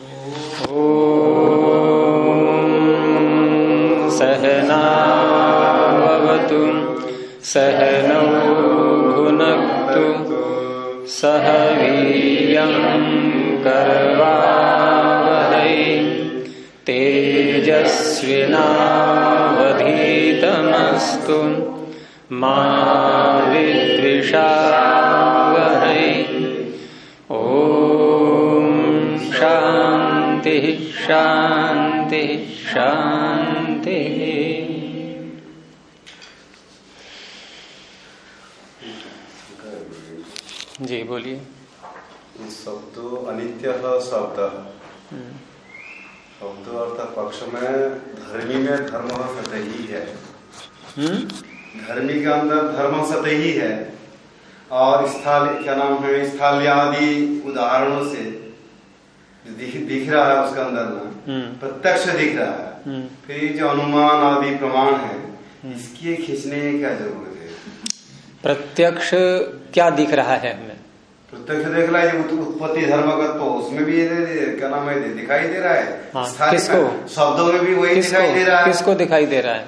सहनावतु सहनौ भुनक्तु सह वीर्यं करवावहै तेजस्विनावधीतमस्तु मा विद्विषावहै। ओम शांति शांति शांति। जी बोलिए। शब्द अनित्य शब्द शब्द अर्थात पक्ष में धर्मी में धर्म सतही है। धर्मी के अंदर धर्म सतही है और स्थल क्या नाम है स्थल्यादि उदाहरणों से दिख रहा है उसके अंदर में प्रत्यक्ष दिख रहा है। फिर जो अनुमान आदि प्रमाण है इसकी खींचने की क्या जरूरत है? प्रत्यक्ष क्या दिख रहा है हमें? प्रत्यक्ष देख रहा है उत्पत्ति धर्मगत तो उसमें भी क्या नाम है दिखाई दे रहा है। हाँ, किसको? शब्दों में भी वही दिखाई दे रहा है। किसको दिखाई दे रहा है?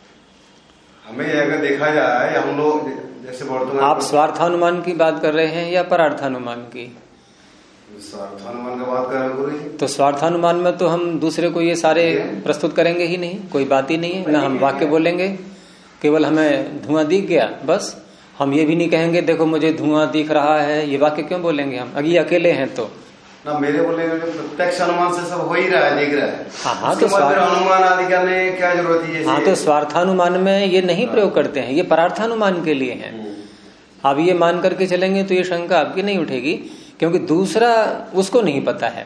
हमें अगर देखा जाए हम लोग जैसे वर्तमान आप स्वार्थानुमान की बात कर रहे हैं या परार्थानुमान की? स्वार्थानुमान की बात कर रहे हैं गुरु जी। तो स्वार्थानुमान में तो हम दूसरे को ये सारे प्रस्तुत करेंगे ही नहीं, कोई बात ही नहीं है ना। हम वाक्य बोलेंगे, केवल हमें धुआं दिख गया बस। हम ये भी नहीं कहेंगे देखो मुझे धुआं दिख रहा है, ये वाक्य क्यों बोलेंगे हम? अगर अकेले हैं तो ना मेरे बोले प्रत्यक्ष अनुमान से सब हो ही रहा है, दिख रहा है। हाँ तो अनुमान आदि करने क्या जरूरत है? हाँ तो स्वार्थानुमान में ये नहीं प्रयोग करते हैं, ये परार्थानुमान के लिए है। अब ये मान करके चलेंगे तो ये शंका आपकी नहीं उठेगी, क्योंकि दूसरा उसको नहीं पता है।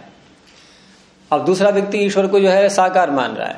अब दूसरा व्यक्ति ईश्वर को जो है साकार मान रहा है,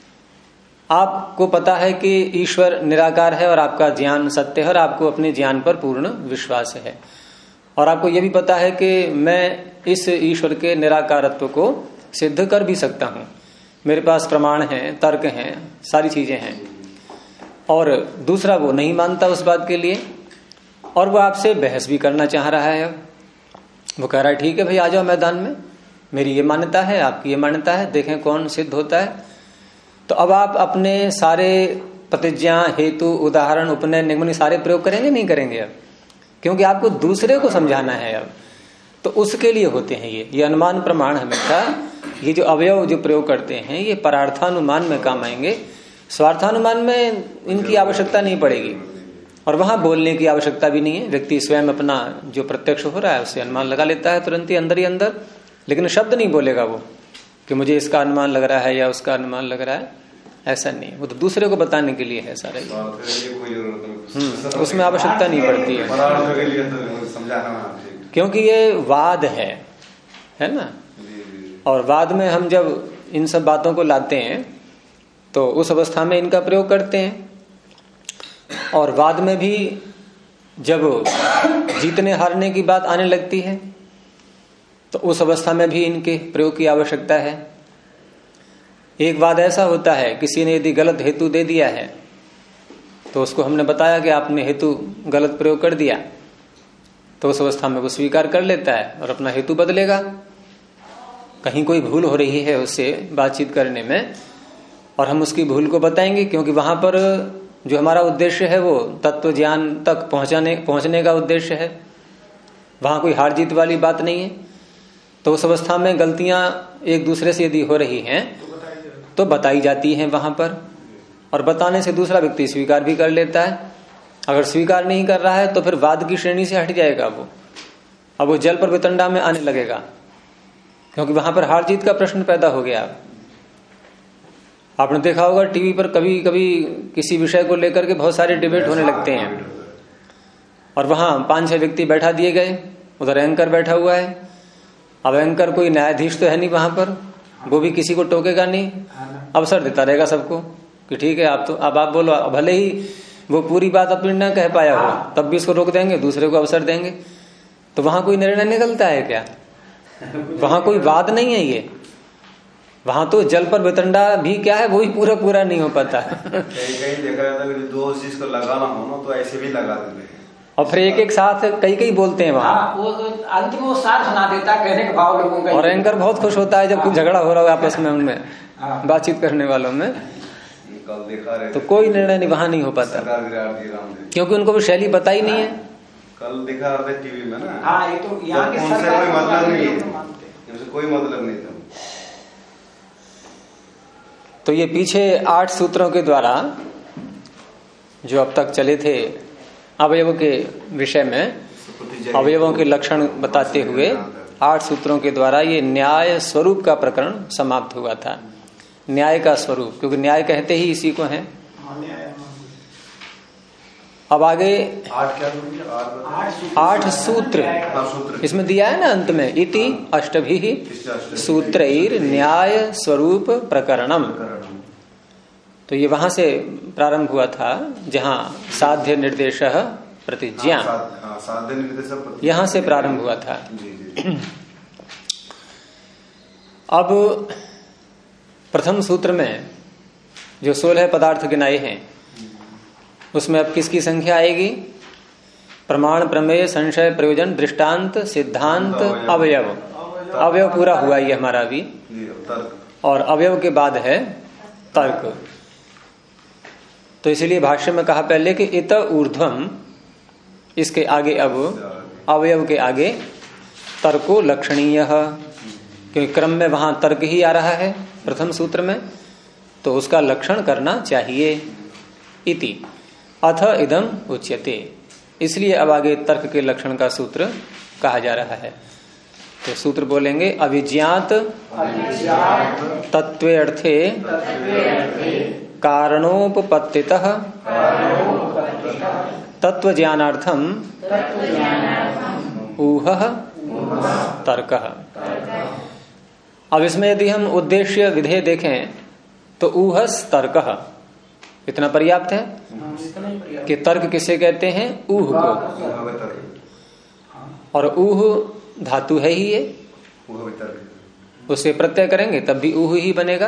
आपको पता है कि ईश्वर निराकार है और आपका ज्ञान सत्य है और आपको अपने ज्ञान पर पूर्ण विश्वास है, और आपको यह भी पता है कि मैं इस ईश्वर के निराकारत्व को सिद्ध कर भी सकता हूं, मेरे पास प्रमाण हैं, तर्क हैं, सारी चीजें हैं। और दूसरा वो नहीं मानता उस बात के लिए, और वो आपसे बहस भी करना चाह रहा है। वो कह रहा है ठीक है भाई आ जाओ मैदान में, मेरी ये मान्यता है, आपकी ये मान्यता है, देखें कौन सिद्ध होता है। तो अब आप अपने सारे प्रतिज्ञा हेतु उदाहरण उपनय निगमन सारे प्रयोग करेंगे नहीं करेंगे अब, क्योंकि आपको दूसरे को समझाना है अब। तो उसके लिए होते हैं ये अनुमान प्रमाण। हमेशा ये जो अवयव जो प्रयोग करते हैं ये परार्थानुमान में काम आएंगे, स्वार्थानुमान में इनकी आवश्यकता नहीं पड़ेगी, और वहां बोलने की आवश्यकता भी नहीं है। व्यक्ति स्वयं अपना जो प्रत्यक्ष हो रहा है उससे अनुमान लगा लेता है तुरंत ही अंदर, लेकिन शब्द नहीं बोलेगा वो कि मुझे इसका अनुमान लग रहा है या उसका अनुमान लग रहा है, ऐसा नहीं। वो तो दूसरे को बताने के लिए है सारे। उसमें आवश्यकता नहीं पड़ती है, क्योंकि ये वाद है ना। और वाद में हम जब इन सब बातों को लाते हैं तो उस अवस्था में इनका प्रयोग करते हैं, और वाद में भी जब जीतने हारने की बात आने लगती है तो उस अवस्था में भी इनके प्रयोग की आवश्यकता है। एक वाद ऐसा होता है, किसी ने यदि गलत हेतु दे दिया है तो उसको हमने बताया कि आपने हेतु गलत प्रयोग कर दिया, तो उस अवस्था में वो स्वीकार कर लेता है और अपना हेतु बदलेगा। कहीं कोई भूल हो रही है उससे बातचीत करने में, और हम उसकी भूल को बताएंगे, क्योंकि वहां पर जो हमारा उद्देश्य है वो तत्व ज्ञान तक पहुंचने का उद्देश्य है, वहां कोई हार जीत वाली बात नहीं है। तो उस अवस्था में गलतियां एक दूसरे से यदि हो रही हैं तो बताई जाती हैं वहां पर, और बताने से दूसरा व्यक्ति स्वीकार भी कर लेता है। अगर स्वीकार नहीं कर रहा है तो फिर वाद की श्रेणी से हट जाएगा वो, अब वो जल पर वितंडा में आने लगेगा, क्योंकि वहां पर हार जीत का प्रश्न पैदा हो गया। आपने देखा होगा टीवी पर कभी कभी किसी विषय को लेकर के बहुत सारे डिबेट होने लगते हैं, और वहां 5-6 व्यक्ति बैठा दिए गए, उधर एंकर बैठा हुआ है। अब एंकर कोई न्यायाधीश तो है नहीं वहां पर, वो भी किसी को टोकेगा नहीं, अवसर देता रहेगा सबको कि ठीक है आप तो अब आप बोलो। भले ही वो पूरी बात अपनी न कह पाया हो तब भी इसको रोक देंगे, दूसरे को अवसर देंगे। तो वहां कोई निर्णय निकलता है क्या? वहां कोई वाद नहीं है ये, वहां तो जल पर वितंडा भी क्या है वो ही पूरा नहीं हो पाता। कहीं देखा जाता है कि दोष जिसको लगाना हो ना तो ऐसे भी लगा देते हैं। और फिर एक एक साथ कई कई बोलते हैं वहां। वो अंत में वो साथ सुना देता कहने का भाव लोगों का। और एंकर बहुत खुश होता है जब कुछ झगड़ा हो रहा हो आपस में, उनमें बातचीत करने वालों में, कल दिखा रहे तो कोई निर्णय नहीं वहां नहीं हो पाता, क्योंकि उनको भी शैली पता ही नहीं है। कल दिखा रहे टीवी में ना। हाँ, ये तो यहाँ की उनसे सरकार कोई मतलब नहीं है, मानते। कोई मतलब नहीं था। तो ये पीछे 8 सूत्रों के द्वारा जो अब तक चले थे अवयव के विषय में, अवयवों के लक्षण बताते हुए 8 सूत्रों के द्वारा ये न्याय स्वरूप का प्रकरण समाप्त हुआ था। न्याय का स्वरूप, क्योंकि न्याय कहते ही इसी को है। अब आगे 8 सूत्र इसमें दिया है ना अंत में, इति अष्टभिः सूत्रैर न्याय स्वरूप प्रकरणम। तो ये वहां से प्रारंभ हुआ था जहां साध्य निर्देश प्रतिज्ञा, यहां से प्रारंभ हुआ था। अब प्रथम सूत्र में जो 16 पदार्थ गिनाए हैं उसमें अब किसकी संख्या आएगी? प्रमाण, प्रमेय, संशय, प्रयोजन, दृष्टांत, सिद्धांत, अवयव। अवयव पूरा हुआ ये हमारा अभी, और अवयव के बाद है तर्क। तो इसलिए भाष्य में कहा पहले कि इत ऊर्ध्वम, इसके आगे अब अवयव के आगे तर्को लक्षणीय, क्योंकि क्रम में वहां तर्क ही आ रहा है प्रथम सूत्र में, तो उसका लक्षण करना चाहिए। इति अथ इदम उच्यते, इसलिए अब आगे तर्क के लक्षण का सूत्र कहा जा रहा है। तो सूत्र बोलेंगे, अविज्ञात तत्वे अर्थे कारणोपपत्तितः तत्व ज्ञानार्थम ऊहः तर्कः। अब इसमें यदि हम उद्देश्य विधेय देखें तो ऊहस तर्कः इतना पर्याप्त है कि तर्क किसे कहते हैं? ऊह को। और ऊह धातु है ही ये, उसे प्रत्यय करेंगे तब भी ऊह ही बनेगा।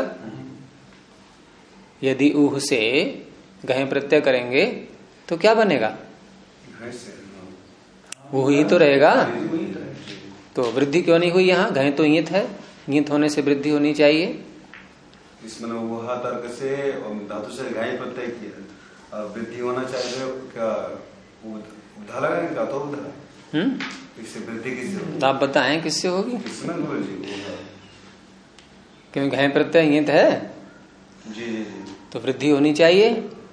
यदि ऊह से गहे प्रत्यय करेंगे तो क्या बनेगा? ऊह ही तो रहेगा। तो वृद्धि क्यों नहीं हुई यहाँ? गहे तो ईंत है, ईंत होने से वृद्धि होनी चाहिए। इसमें वह तर्क से धातु से गाय प्रत्यय किया, वृद्धि होना चाहिए। क्या उधा लगाएंगे? तो उधा इससे वृद्धि किससे होगी? आप बताएं किससे होगी? इसमें गुरु जी क्योंकि घय प्रत्यय ईंत है जी जी जी, तो वृद्धि होनी चाहिए।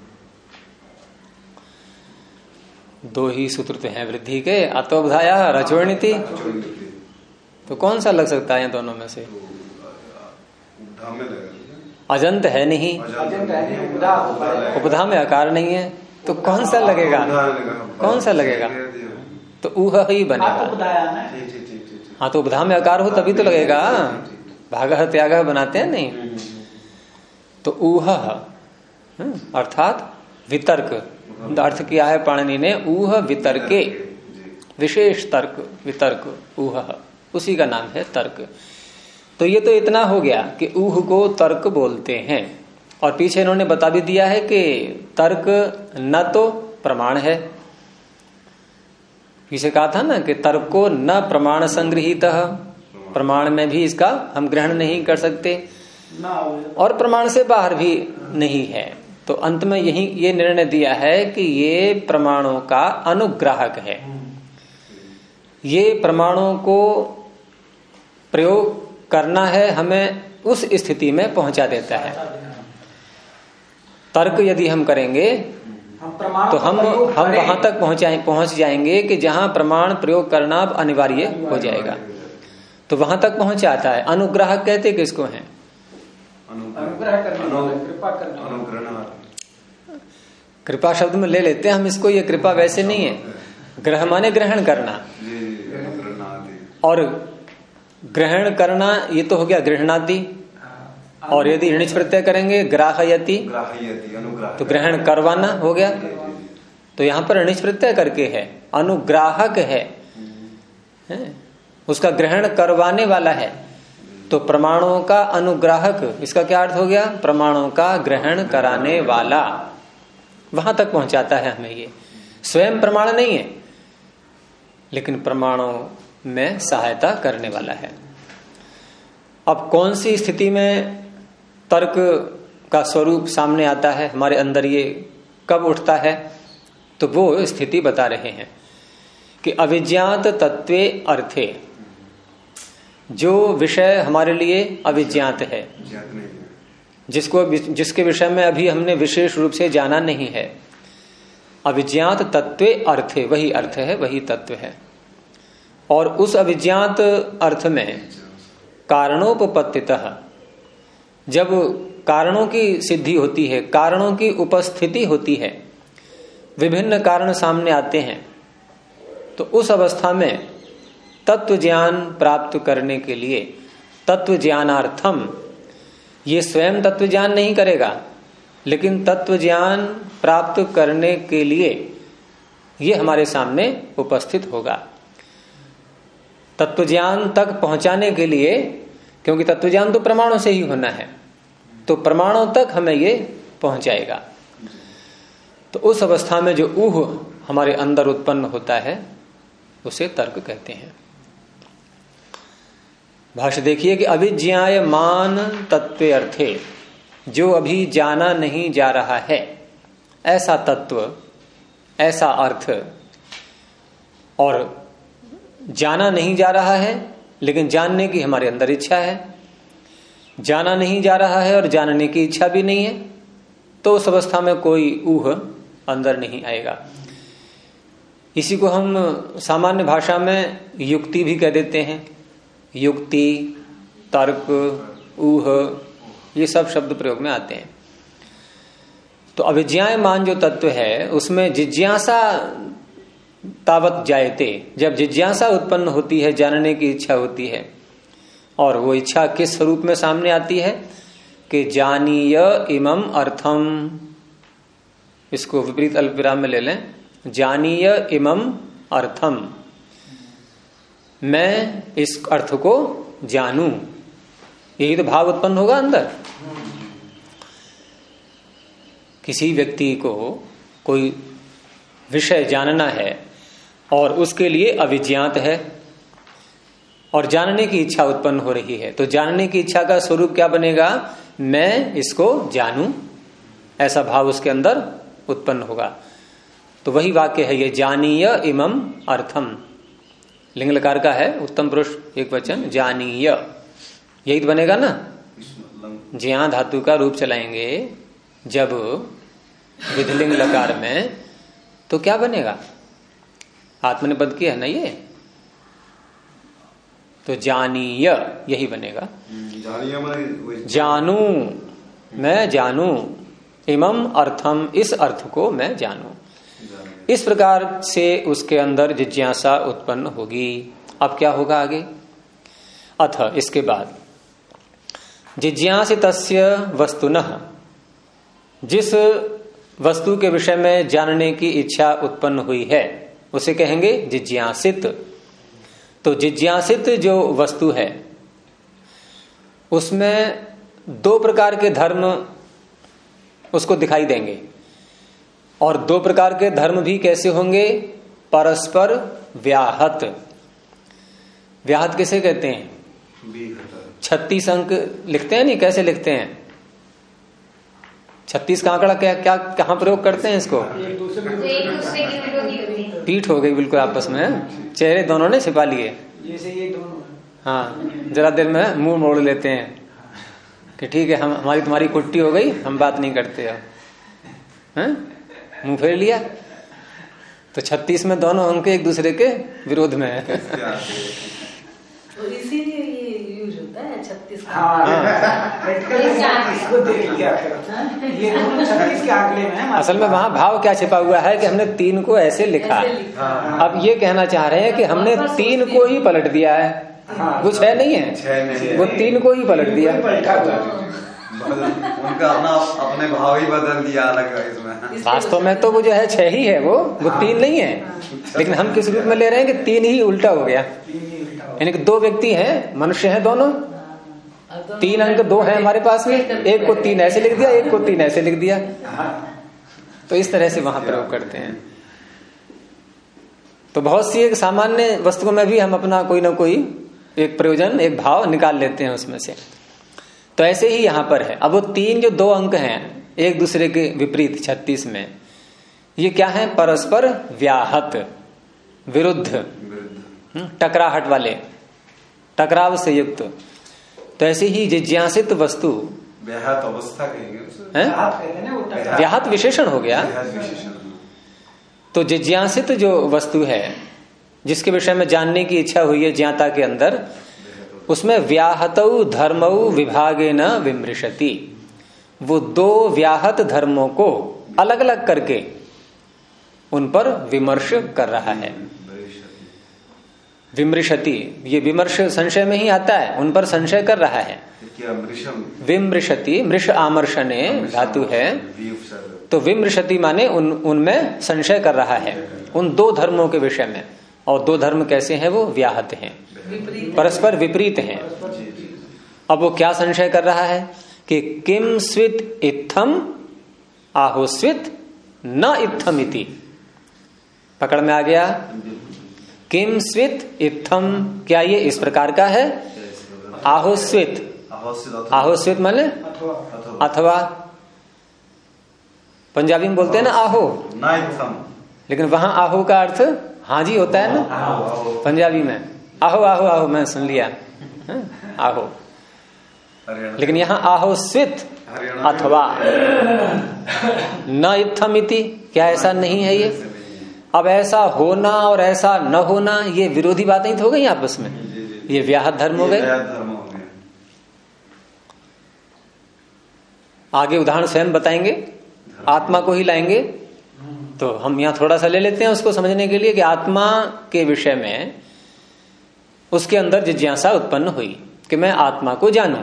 2 ही सूत्र तो हैं वृद्धि के, अतोबधाया रचोणिति। तो कौन सा लग सकता है दोनों में से? अजंत है नहीं, उपधा में आकार नहीं है, तो कौन सा लगेगा? कौन सा लगेगा? तो ऊह ही बनेगा। हाँ, तो उपधा में आकार हो तभी तो लगेगा। भागः त्यागः बनाते हैं नहीं, तो ऊह अर्थात वितर्क। अर्थ किया है पाणिनि ने ऊह वितर्के, विशेष तर्क वितर्क ऊह, उसी का नाम है तर्क। तो ये तो इतना हो गया कि ऊह को तर्क बोलते हैं। और पीछे इन्होंने बता भी दिया है कि तर्क न तो प्रमाण है। पीछे कहा था ना कि तर्क को न प्रमाण संगृहीत, प्रमाण में भी इसका हम ग्रहण नहीं कर सकते और प्रमाण से बाहर भी नहीं है। तो अंत में यही ये निर्णय दिया है कि ये प्रमाणों का अनुग्राहक है, ये प्रमाणों को प्रयोग करना है, हमें उस स्थिति में पहुंचा देता है। तर्क यदि हम करेंगे तो हम वहां तक पहुंच जाएंगे कि जहां प्रमाण प्रयोग करना अनिवार्य हो जाएगा, तो वहां तक पहुंच जाता है। अनुग्राहक कहते किसको हैं? कृपा शब्द में ले लेते हैं हम इसको, ये कृपा वैसे नहीं है। ग्रह माने ग्रहण करना, और ग्रहण करना ये तो हो गया गृहणादि। और यदि ऋणिच प्रत्यय करेंगे ग्राहयति, तो ग्रहण करवाना हो गया। तो यहाँ पर ऋणिच प्रत्यय करके है, अनुग्राहक है, उसका ग्रहण करवाने वाला है। तो प्रमाणों का अनुग्राहक, इसका क्या अर्थ हो गया? प्रमाणों का ग्रहण कराने वाला। वहां तक पहुंचाता है हमें। ये स्वयं प्रमाण नहीं है, लेकिन प्रमाणों में सहायता करने वाला है। अब कौन सी स्थिति में तर्क का स्वरूप सामने आता है, हमारे अंदर ये कब उठता है, तो वो स्थिति बता रहे हैं कि अविज्ञात तत्वे अर्थे, जो विषय हमारे लिए अविज्ञात है, जिसके विषय में अभी हमने विशेष रूप से जाना नहीं है, अविज्ञात तत्वे अर्थे, वही अर्थ है, वही तत्व है। और उस अविज्ञात अर्थ में कारणोपपत्तितः, जब कारणों की सिद्धि होती है, कारणों की उपस्थिति होती है, विभिन्न कारण सामने आते हैं, तो उस अवस्था में तत्व ज्ञान प्राप्त करने के लिए तत्व ज्ञानार्थम, ये स्वयं तत्व ज्ञान नहीं करेगा, लेकिन तत्व ज्ञान प्राप्त करने के लिए ये हमारे सामने उपस्थित होगा। तत्व ज्ञान तक पहुंचाने के लिए, क्योंकि तत्व ज्ञान तो प्रमाणों से ही होना है, तो प्रमाणों तक हमें ये पहुंचाएगा। तो उस अवस्था में जो ऊह हमारे अंदर उत्पन्न होता है उसे तर्क कहते हैं। भाष्य देखिए कि अविज्ञायमान तत्वे अर्थे, जो अभी जाना नहीं जा रहा है ऐसा तत्व, ऐसा अर्थ, और जाना नहीं जा रहा है लेकिन जानने की हमारे अंदर इच्छा है, जाना नहीं जा रहा है और जानने की इच्छा भी नहीं है, तो उस अवस्था में कोई ऊह अंदर नहीं आएगा। इसी को हम सामान्य भाषा में युक्ति भी कह देते हैं। युक्ति, तर्क, ऊह, ये सब शब्द प्रयोग में आते हैं। तो अविज्ञायमान जो तत्व है उसमें जिज्ञासा तावत जायते, जब जिज्ञासा उत्पन्न होती है, जानने की इच्छा होती है, और वो इच्छा किस स्वरूप में सामने आती है कि जानीय इमम अर्थम, इसको विपरीत अल्पविराम में ले लें, जानीय इमम अर्थम, मैं इस अर्थ को जानूं, यही तो भाव उत्पन्न होगा अंदर। किसी व्यक्ति को कोई विषय जानना है और उसके लिए अविज्ञात है और जानने की इच्छा उत्पन्न हो रही है, तो जानने की इच्छा का स्वरूप क्या बनेगा, मैं इसको जानूं, ऐसा भाव उसके अंदर उत्पन्न होगा। तो वही वाक्य है ये, जानीय इमम अर्थम, लिंग लकार का है, उत्तम पुरुष एक वचन, जानीय, यही तो बनेगा ना। ज्ञान धातु का रूप चलाएंगे जब विधिलिंग लकार में, तो क्या बनेगा, आत्मनिपद की है ना ये, तो जानीय यही बनेगा, जानू, मैं जानू, इमम अर्थम, इस अर्थ को मैं जानू। इस प्रकार से उसके अंदर जिज्ञासा उत्पन्न होगी। अब क्या होगा आगे, अथ, इसके बाद, जिज्ञासितस्य वस्तुनः, जिस वस्तु के विषय में जानने की इच्छा उत्पन्न हुई है उसे कहेंगे जिज्ञासित। तो जिज्ञासित जो वस्तु है उसमें दो प्रकार के धर्म उसको दिखाई देंगे, और दो प्रकार के धर्म भी कैसे होंगे, परस्पर व्याहत। व्याहत किसे कहते हैं, 36 अंक लिखते हैं, नहीं कैसे लिखते हैं, 36 का आंकड़ा क्या क्या कहाँ प्रयोग करते हैं इसको, पीठ हो गई बिल्कुल आपस में, चेहरे दोनों ने छिपा लिए, हाँ जरा देर में मुंह मोड़ लेते हैं कि ठीक है, हम हमारी तुम्हारी कुट्टी हो गई, हम बात नहीं करते अब, मुंह फेर लिया। तो 36 में दोनों अंक एक दूसरे के विरोध में है। तो इसीलिए ये यूज होता है 36 के आंकड़े में। असल में वहां भाव क्या छिपा हुआ है कि हमने 3 को ऐसे लिखा, अब ये कहना चाह रहे हैं कि हमने 3 को ही पलट दिया है, वो 6 नहीं है, वो 3 को ही पलट दिया, उनका अपने भाव ही बदल दिया अलग इसमें। वास्तव में तो वो जो है 6 ही है, वो 3 नहीं है, लेकिन हम किस रूप में ले रहे हैं कि 3 ही उल्टा हो गया। यानी कि 2 व्यक्ति हैं, मनुष्य हैं दोनों, 3 अंक 2 है हमारे पास में, एक को 3 ऐसे लिख दिया, एक को 3 ऐसे लिख दिया, तो इस तरह से वहां प्रयोग करते हैं। तो बहुत सी एक सामान्य वस्तुओं में भी हम अपना कोई ना कोई एक प्रयोजन, एक भाव निकाल लेते हैं उसमें से। तो ऐसे ही यहां पर है। अब वो 3 जो 2 अंक हैं एक दूसरे के विपरीत 36 में, ये क्या है? परस्पर व्याहत, विरुद्ध, टकराहट वाले, टकराव से युक्त। तो ऐसे ही जिज्ञासित वस्तु, व्याहत अवस्था कहेंगे उसे, व्याहत विशेषण हो गया। तो जिज्ञासित जो वस्तु है, जिसके विषय में जानने की इच्छा हुई है ज्ञाता के अंदर, उसमें व्याहतौ धर्मौ विभागेन विमृशति। वो 2 व्याहत धर्मों को अलग अलग करके उन पर विमर्श कर रहा है। विमृशति, ये विमर्श संशय में ही आता है, उन पर संशय कर रहा है। विमृशति, मृष आमर्षणे धातु है, तो विमृशति माने उनमें संशय कर रहा है, उन 2 धर्मों के विषय में। और 2 धर्म कैसे हैं? वो व्याहत हैं, परस्पर विपरीत हैं। अब वो क्या संशय कर रहा है कि किम स्वित इत्थम आहोस्वित न इत्थम इति। पकड़ में आ गया? किम स्वित इत्थम, क्या ये इस प्रकार का है? आहोस्वित, आहोस्वित माने अथवा, पंजाबी में बोलते हैं ना आहो, लेकिन वहां आहो का अर्थ हाजी होता है ना पंजाबी में। आहो आहो आहो, मैं सुन लिया आहो, लेकिन यहाँ आहो स्वित अथवा न इत्थम इति। क्या ऐसा नहीं है ये? अब ऐसा होना और ऐसा न होना, ये विरोधी बातें तो हो गई आपस में, ये व्याहत धर्म हो गए। आगे उदाहरण स्वयं बताएंगे, आत्मा को ही लाएंगे। तो हम यहाँ थोड़ा सा ले लेते हैं उसको समझने के लिए कि आत्मा के विषय में उसके अंदर जिज्ञासा उत्पन्न हुई कि मैं आत्मा को जानूं।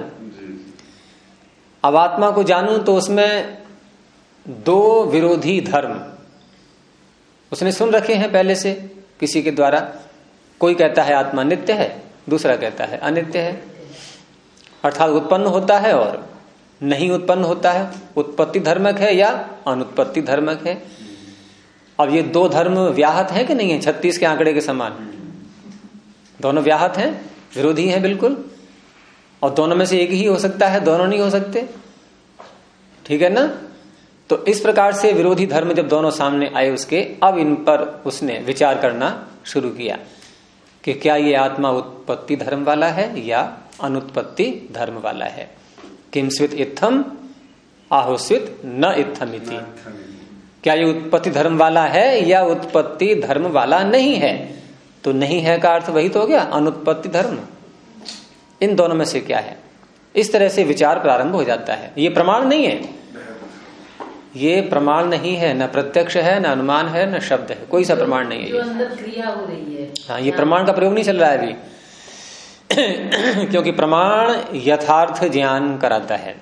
अब आत्मा को जानूं तो उसमें 2 विरोधी धर्म उसने सुन रखे हैं पहले से किसी के द्वारा। कोई कहता है आत्मा नित्य है, दूसरा कहता है अनित्य है, अर्थात उत्पन्न होता है और नहीं उत्पन्न होता है, उत्पत्ति धर्मक है या अनुत्पत्ति धर्मक है। अब ये 2 धर्म व्याहत हैं कि नहीं है? 36 के आंकड़े के समान दोनों व्याहत हैं, विरोधी हैं बिल्कुल। और दोनों में से एक ही हो सकता है, दोनों नहीं हो सकते, ठीक है ना? तो इस प्रकार से विरोधी धर्म जब दोनों सामने आए उसके, अब इन पर उसने विचार करना शुरू किया कि क्या ये आत्मा उत्पत्ति धर्म वाला है या अनुत्पत्ति धर्म वाला है। किमस्वित इत्थम आहोस्वित न इत्थम इति। क्या ये उत्पत्ति धर्म वाला है या उत्पत्ति धर्म वाला नहीं है? तो नहीं है का अर्थ वही तो हो गया, अनुत्पत्ति धर्म। इन दोनों में से क्या है? इस तरह से विचार प्रारंभ हो जाता है। ये प्रमाण नहीं है, ये प्रमाण नहीं है, न प्रत्यक्ष है, न अनुमान है, न शब्द है, कोई सा प्रमाण नहीं है। जो अंदर क्रिया हो रही है, हाँ, ये प्रमाण का प्रयोग नहीं चल रहा है अभी क्योंकि प्रमाण यथार्थ ज्ञान कराता है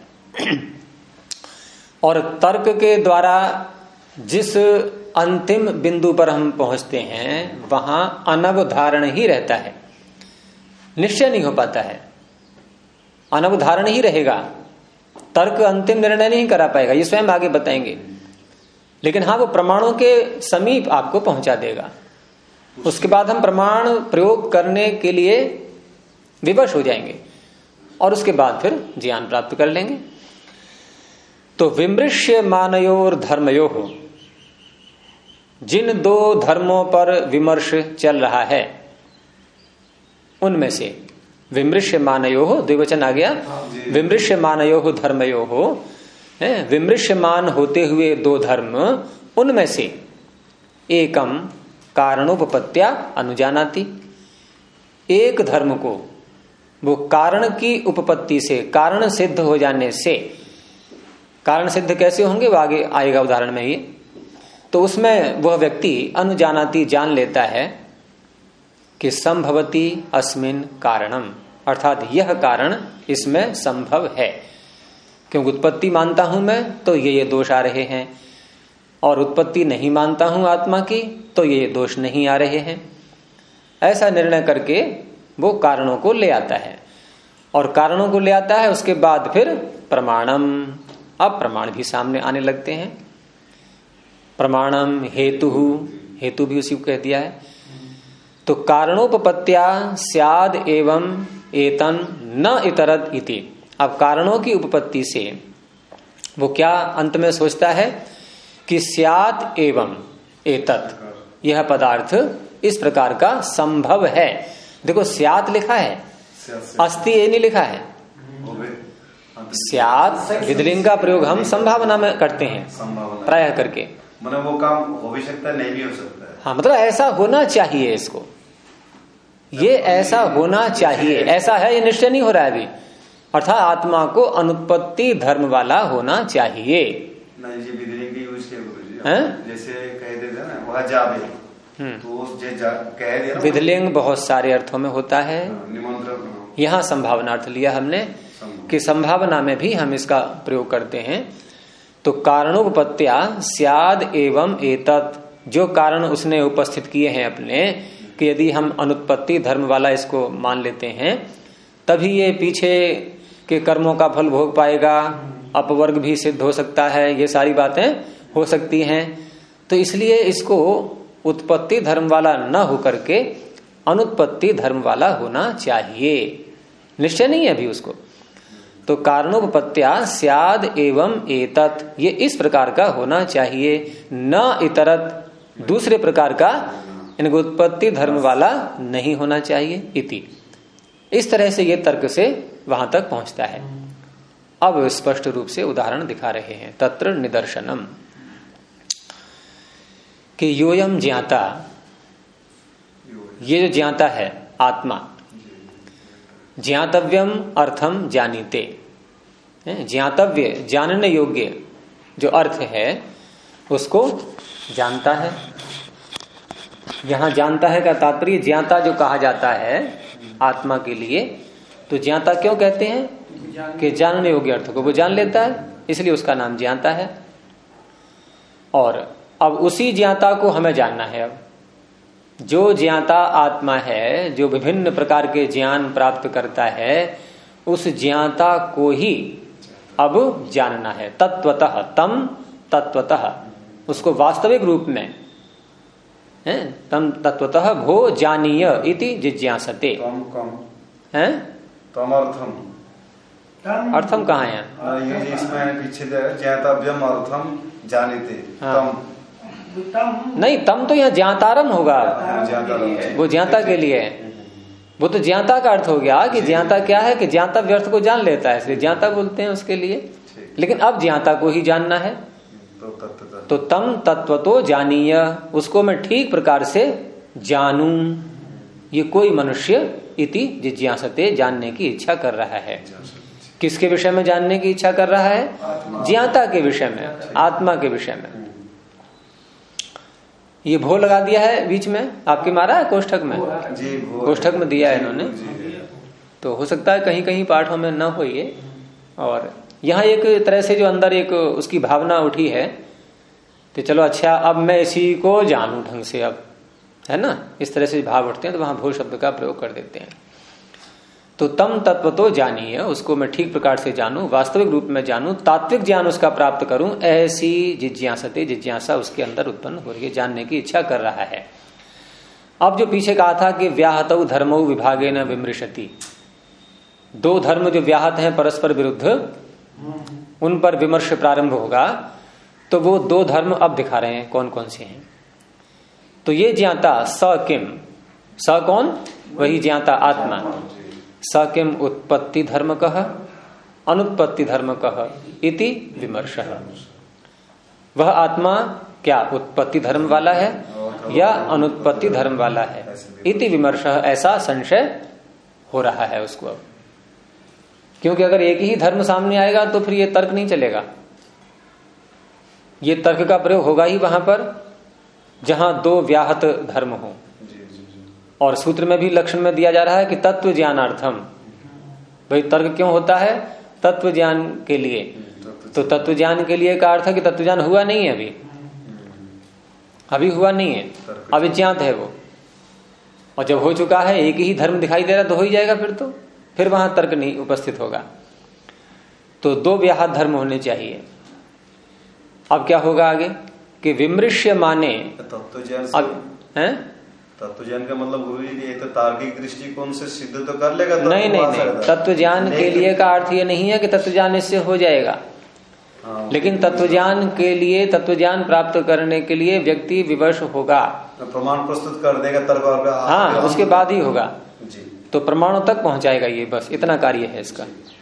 और तर्क के द्वारा जिस अंतिम बिंदु पर हम पहुंचते हैं वहां अनवधारण ही रहता है, निश्चय नहीं हो पाता है, अनवधारण ही रहेगा। तर्क अंतिम निर्णय नहीं करा पाएगा, ये स्वयं आगे बताएंगे। लेकिन हाँ, वो प्रमाणों के समीप आपको पहुंचा देगा। उसके बाद हम प्रमाण प्रयोग करने के लिए विवश हो जाएंगे और उसके बाद फिर ज्ञान प्राप्त कर लेंगे। तो विमृश्य मानयोर धर्मयोः, जिन 2 धर्मों पर विमर्श चल रहा है उनमें से विमृश्य मानयोः, द्विवचन आ गया, विमृश्य मानयोः धर्मयोः, विमृश्यमान होते हुए 2 धर्म, उनमें से एकम कारणोपपत्त्या अनुजानाति। एक धर्म को वो कारण की उपपत्ति से, कारण सिद्ध हो जाने से, कारण सिद्ध कैसे होंगे वो आगे आएगा उदाहरण में ही। तो उसमें वह व्यक्ति अनुजानाति जान लेता है कि संभवती अस्मिन कारणम, अर्थात यह कारण इसमें संभव है। क्योंकि उत्पत्ति मानता हूं मैं तो ये दोष आ रहे हैं, और उत्पत्ति नहीं मानता हूं आत्मा की तो ये दोष नहीं आ रहे हैं। ऐसा निर्णय करके वो कारणों को ले आता है, और कारणों को ले आता है उसके बाद फिर प्रमाणम, अब प्रमाण भी सामने आने लगते हैं। प्रमाणम हेतु, हेतु भी उसी को कह दिया है। तो कारणोपपत्त्या स्याद एवं एतन न इतरत इति। अब कारणों की उपपत्ति से वो क्या अंत में सोचता है कि स्याद एवं एतत, यह पदार्थ इस प्रकार का संभव है। देखो स्याद लिखा है, अस्ति ये नहीं लिखा है। स्याद विधिलिंग का प्रयोग हम संभावना में करते हैं प्रायः करके, मतलब वो काम हो भी सकता है, नहीं भी हो सकता है। हाँ, मतलब ऐसा होना चाहिए, इसको ये ऐसा होना चाहिए, ऐसा है ये निश्चय नहीं हो रहा है अभी। अर्थात आत्मा को अनुत्पत्ति धर्म वाला होना चाहिए। नहीं जी, विधिलिंग की यूज किया गुरु जी, जैसे कह देते ना वह जावे, तो कह दिया विधिलिंग बहुत सारे अर्थों में होता है। निमंत्रण, यहाँ संभावना अर्थ लिया हमने कि संभावना में भी हम इसका प्रयोग करते हैं। तो कारणोपपत्त्या स्याद एवं एतत्, जो कारण उसने उपस्थित किए हैं अपने कि यदि हम अनुत्पत्ति धर्म वाला इसको मान लेते हैं तभी ये पीछे के कर्मों का फल भोग पाएगा, अपवर्ग भी सिद्ध हो सकता है, ये सारी बातें हो सकती हैं। तो इसलिए इसको उत्पत्ति धर्म वाला न होकर के अनुत्पत्ति धर्म वाला होना चाहिए। निश्चय नहीं है अभी उसको। तो कारणोपपत्त्या स्याद एवं एतत्, ये इस प्रकार का होना चाहिए, न इतरत, दूसरे प्रकार का इनको उत्पत्ति धर्म वाला नहीं होना चाहिए इति। इस तरह से ये तर्क से वहां तक पहुंचता है। अब स्पष्ट रूप से उदाहरण दिखा रहे हैं। तत्र निदर्शनम कि योयम ज्ञाता, ये जो ज्ञाता है आत्मा, ज्ञातव्यम अर्थम जानीते, ज्ञातव्य जानने योग्य जो अर्थ है उसको जानता है। यहां जानता है का तात्पर्य ज्ञाता जो कहा जाता है आत्मा के लिए, तो ज्ञाता क्यों कहते हैं कि जानने योग्य अर्थ को वो जान लेता है, इसलिए उसका नाम ज्ञाता है। और अब उसी ज्ञाता को हमें जानना है। अब जो ज्ञाता आत्मा है, जो विभिन्न प्रकार के ज्ञान प्राप्त करता है, उस ज्ञाता को ही अब जानना है। तत्वतः, तम तत्वतः, उसको वास्तविक रूप में तम तत्वतः भो जानीय इति जिज्ञासते। हैं अर्थम कहाँ है यहाँ? इसमें पीछे ज्ञातव्यम अर्थम जानीते। नहीं, तम तो यहाँ ज्ञातारम होगा, वो ज्ञाता के लिए है। वो तो ज्ञाता का अर्थ हो गया कि ज्ञाता क्या है कि ज्ञाता व्यर्थ को जान लेता है, इसलिए ज्ञाता बोलते हैं उसके लिए। लेकिन अब ज्ञाता को ही जानना है, तो तम तत्व तो जानीय, उसको मैं ठीक प्रकार से जानूं। ये कोई मनुष्य इति जिज्ञासते, जानने की इच्छा कर रहा है। किसके विषय में जानने की इच्छा कर रहा है? ज्ञाता के विषय में, आत्मा के विषय में। ये भो लगा दिया है बीच में, आपके मारा है कोष्ठक में? जी, कोष्ठक में दिया है इन्होंने, तो हो सकता है कहीं कहीं पाठों में न हो ये। और यहाँ एक तरह से जो अंदर एक उसकी भावना उठी है कि चलो अच्छा अब मैं इसी को जानूं ढंग से, अब है ना, इस तरह से भाव उठते हैं, तो वहां भो शब्द का प्रयोग कर देते हैं। तो तम तत्व तो जानिए, उसको मैं ठीक प्रकार से जानूं, वास्तविक रूप में जानूं, तात्विक ज्ञान उसका प्राप्त करूं, ऐसी जिज्ञासते, जिज्ञासा उसके अंदर उत्पन्न हो रही है, जानने की इच्छा कर रहा है। अब जो पीछे कहा था कि व्याहतौ धर्मौ विभागे न विमृशति, दो धर्म जो व्याहत हैं परस्पर विरुद्ध, उन पर विमर्श प्रारंभ होगा। तो वो दो धर्म अब दिखा रहे हैं कौन कौन से हैं। तो ये ज्ञाता स किम, स कौन? वही ज्ञाता आत्मा। स किम उत्पत्ति धर्म कह अनुत्पत्ति धर्म कह इति विमर्शः। वह आत्मा क्या उत्पत्ति धर्म वाला है या अनुत्पत्ति धर्म वाला है, इति विमर्शः, ऐसा संशय हो रहा है उसको अब। क्योंकि अगर एक ही धर्म सामने आएगा तो फिर ये तर्क नहीं चलेगा। ये तर्क का प्रयोग होगा ही वहां पर जहां दो व्याहत धर्म हो। और सूत्र में भी लक्षण में दिया जा रहा है कि तत्व ज्ञानार्थम। भाई तर्क क्यों होता है? तत्व ज्ञान के लिए। तो तत्व ज्ञान के लिए का अर्थ है कि तत्व ज्ञान हुआ नहीं है अभी हुआ नहीं है, अविज्ञात है वो। और जब हो चुका है, एक ही धर्म दिखाई दे रहा तो हो ही जाएगा फिर वहां तर्क नहीं उपस्थित होगा। तो दो व्याहत धर्म होने चाहिए। अब क्या होगा आगे कि विमृश्य माने, अब हैं तत्व ज्ञान का मतलब गुरु जी एक तो तार्किक दृष्टिकोण से सिद्ध तो कर लेगा, नहीं, तत्व ज्ञान के लिए का अर्थ ये नहीं है कि तत्व ज्ञान इससे हो जाएगा। लेकिन तत्व ज्ञान के लिए, तत्व ज्ञान प्राप्त करने के लिए व्यक्ति विवश होगा, प्रमाण प्रस्तुत कर देगा, तर्क, हाँ, उसके बाद ही होगा जी। तो प्रमाणों तक पहुंचाएगा, ये बस इतना कार्य है इसका।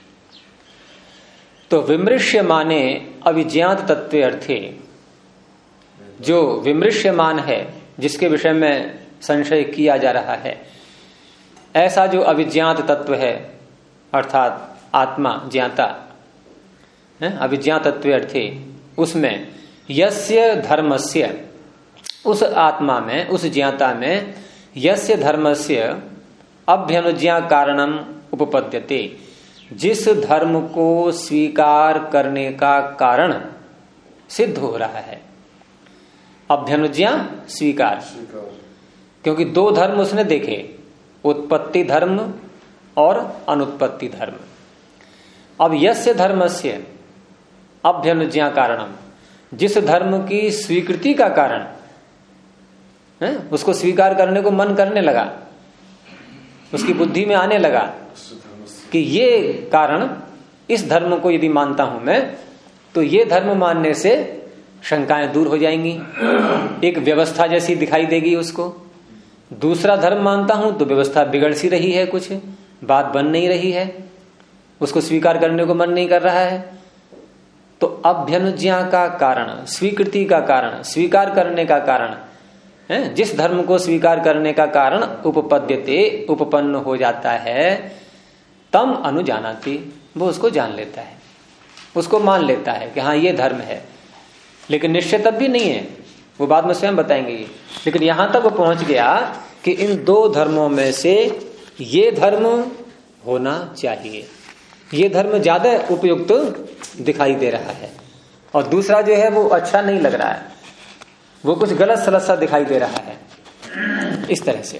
तो विमृश्य माने अविज्ञात तत्व अर्थे, जो विमृश्यमान है, जिसके विषय में संशय किया जा रहा है, ऐसा जो अविज्ञात तत्व है अर्थात आत्मा ज्ञाता है, अविज्ञात तत्व अर्थे, उसमें यस्य धर्मस्य, उस आत्मा में, उस ज्ञाता में यस्य धर्मस्य अभ्यनुज्ञा कारणम उपपद्यते, जिस धर्म को स्वीकार करने का कारण सिद्ध हो रहा है। अभ्यनुज्ञा स्वीकार, क्योंकि दो धर्म उसने देखे, उत्पत्ति धर्म और अनुत्पत्ति धर्म। अब यस्य धर्मस्य अभ्यनुज्ञा कारणम, जिस धर्म की स्वीकृति का कारण है, उसको स्वीकार करने को मन करने लगा, उसकी बुद्धि में आने लगा कि ये कारण, इस धर्म को यदि मानता हूं मैं तो ये धर्म मानने से शंकाएं दूर हो जाएंगी, एक व्यवस्था जैसी दिखाई देगी उसको। दूसरा धर्म मानता हूं तो व्यवस्था बिगड़ सी रही है, कुछ बात बन नहीं रही है, उसको स्वीकार करने को मन नहीं कर रहा है। तो अभ्यनुज्ञा का कारण, स्वीकृति का कारण, स्वीकार करने का कारण है, जिस धर्म को स्वीकार करने का कारण उपपद्यते, उपपन्न हो जाता है, तम अनुजानाति, वो उसको जान लेता है, उसको मान लेता है कि हाँ ये धर्म है। लेकिन निश्चय तब भी नहीं है, वो बाद में स्वयं बताएंगे ये। लेकिन यहां तक वो पहुंच गया कि इन दो धर्मों में से ये धर्म होना चाहिए, ये धर्म ज्यादा उपयुक्त दिखाई दे रहा है, और दूसरा जो है वो अच्छा नहीं लग रहा है, वो कुछ गलत सलत सा दिखाई दे रहा है, इस तरह से।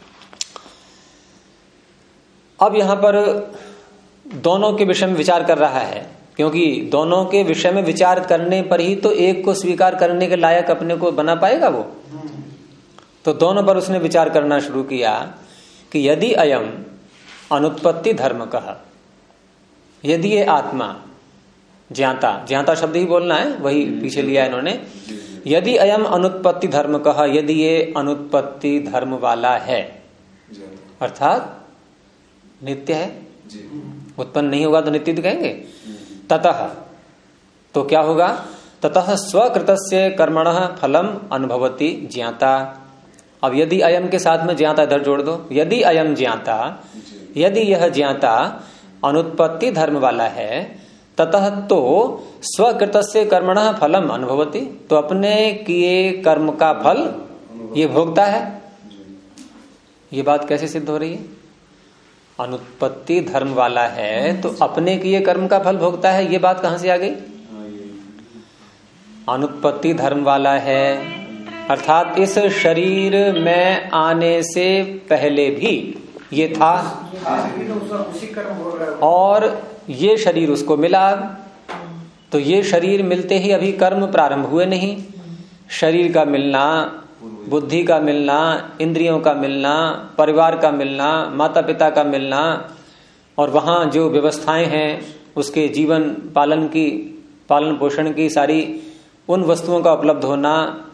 अब यहां पर दोनों के विषय में विचार कर रहा है, क्योंकि दोनों के विषय में विचार करने पर ही तो एक को स्वीकार करने के लायक अपने को बना पाएगा वो। तो दोनों पर उसने विचार करना शुरू किया कि यदि अयम अनुत्पत्ति धर्म कहा, यदि ये आत्मा ज्ञाता, ज्ञाता शब्द ही बोलना है, वही पीछे लिया इन्होंने, यदि अयम अनुत्पत्ति धर्म कहा, यदि ये अनुत्पत्ति धर्म वाला है, अर्थात नित्य है, उत्पन्न नहीं होगा तो नित्य कहेंगे। ततः, तो क्या होगा, ततः स्वकृतस्य कर्मणः फलम अनुभवति ज्ञाता। अब यदि अयम के साथ में ज्ञाता इधर जोड़ दो, यदि अयम ज्ञाता, यदि यह ज्ञाता अनुत्पत्ति धर्म वाला है, ततः तो स्वकृतस्य कर्मणः फलम अनुभवति, तो अपने किए कर्म का फल ये भोगता है। ये बात कैसे सिद्ध हो रही है? अनुत्पत्ति धर्म वाला है तो अपने किए कर्म का फल भोगता है, ये बात कहां से आ गई? अनुत्पत्ति धर्म वाला है अर्थात इस शरीर में आने से पहले भी ये था, और ये शरीर उसको मिला, तो ये शरीर मिलते ही अभी कर्म प्रारंभ हुए नहीं। शरीर का मिलना, बुद्धि का मिलना, इंद्रियों का मिलना, परिवार का मिलना, माता पिता का मिलना, और वहां जो व्यवस्थाएं हैं उसके जीवन पालन की, पालन पोषण की सारी उन वस्तुओं का उपलब्ध होना,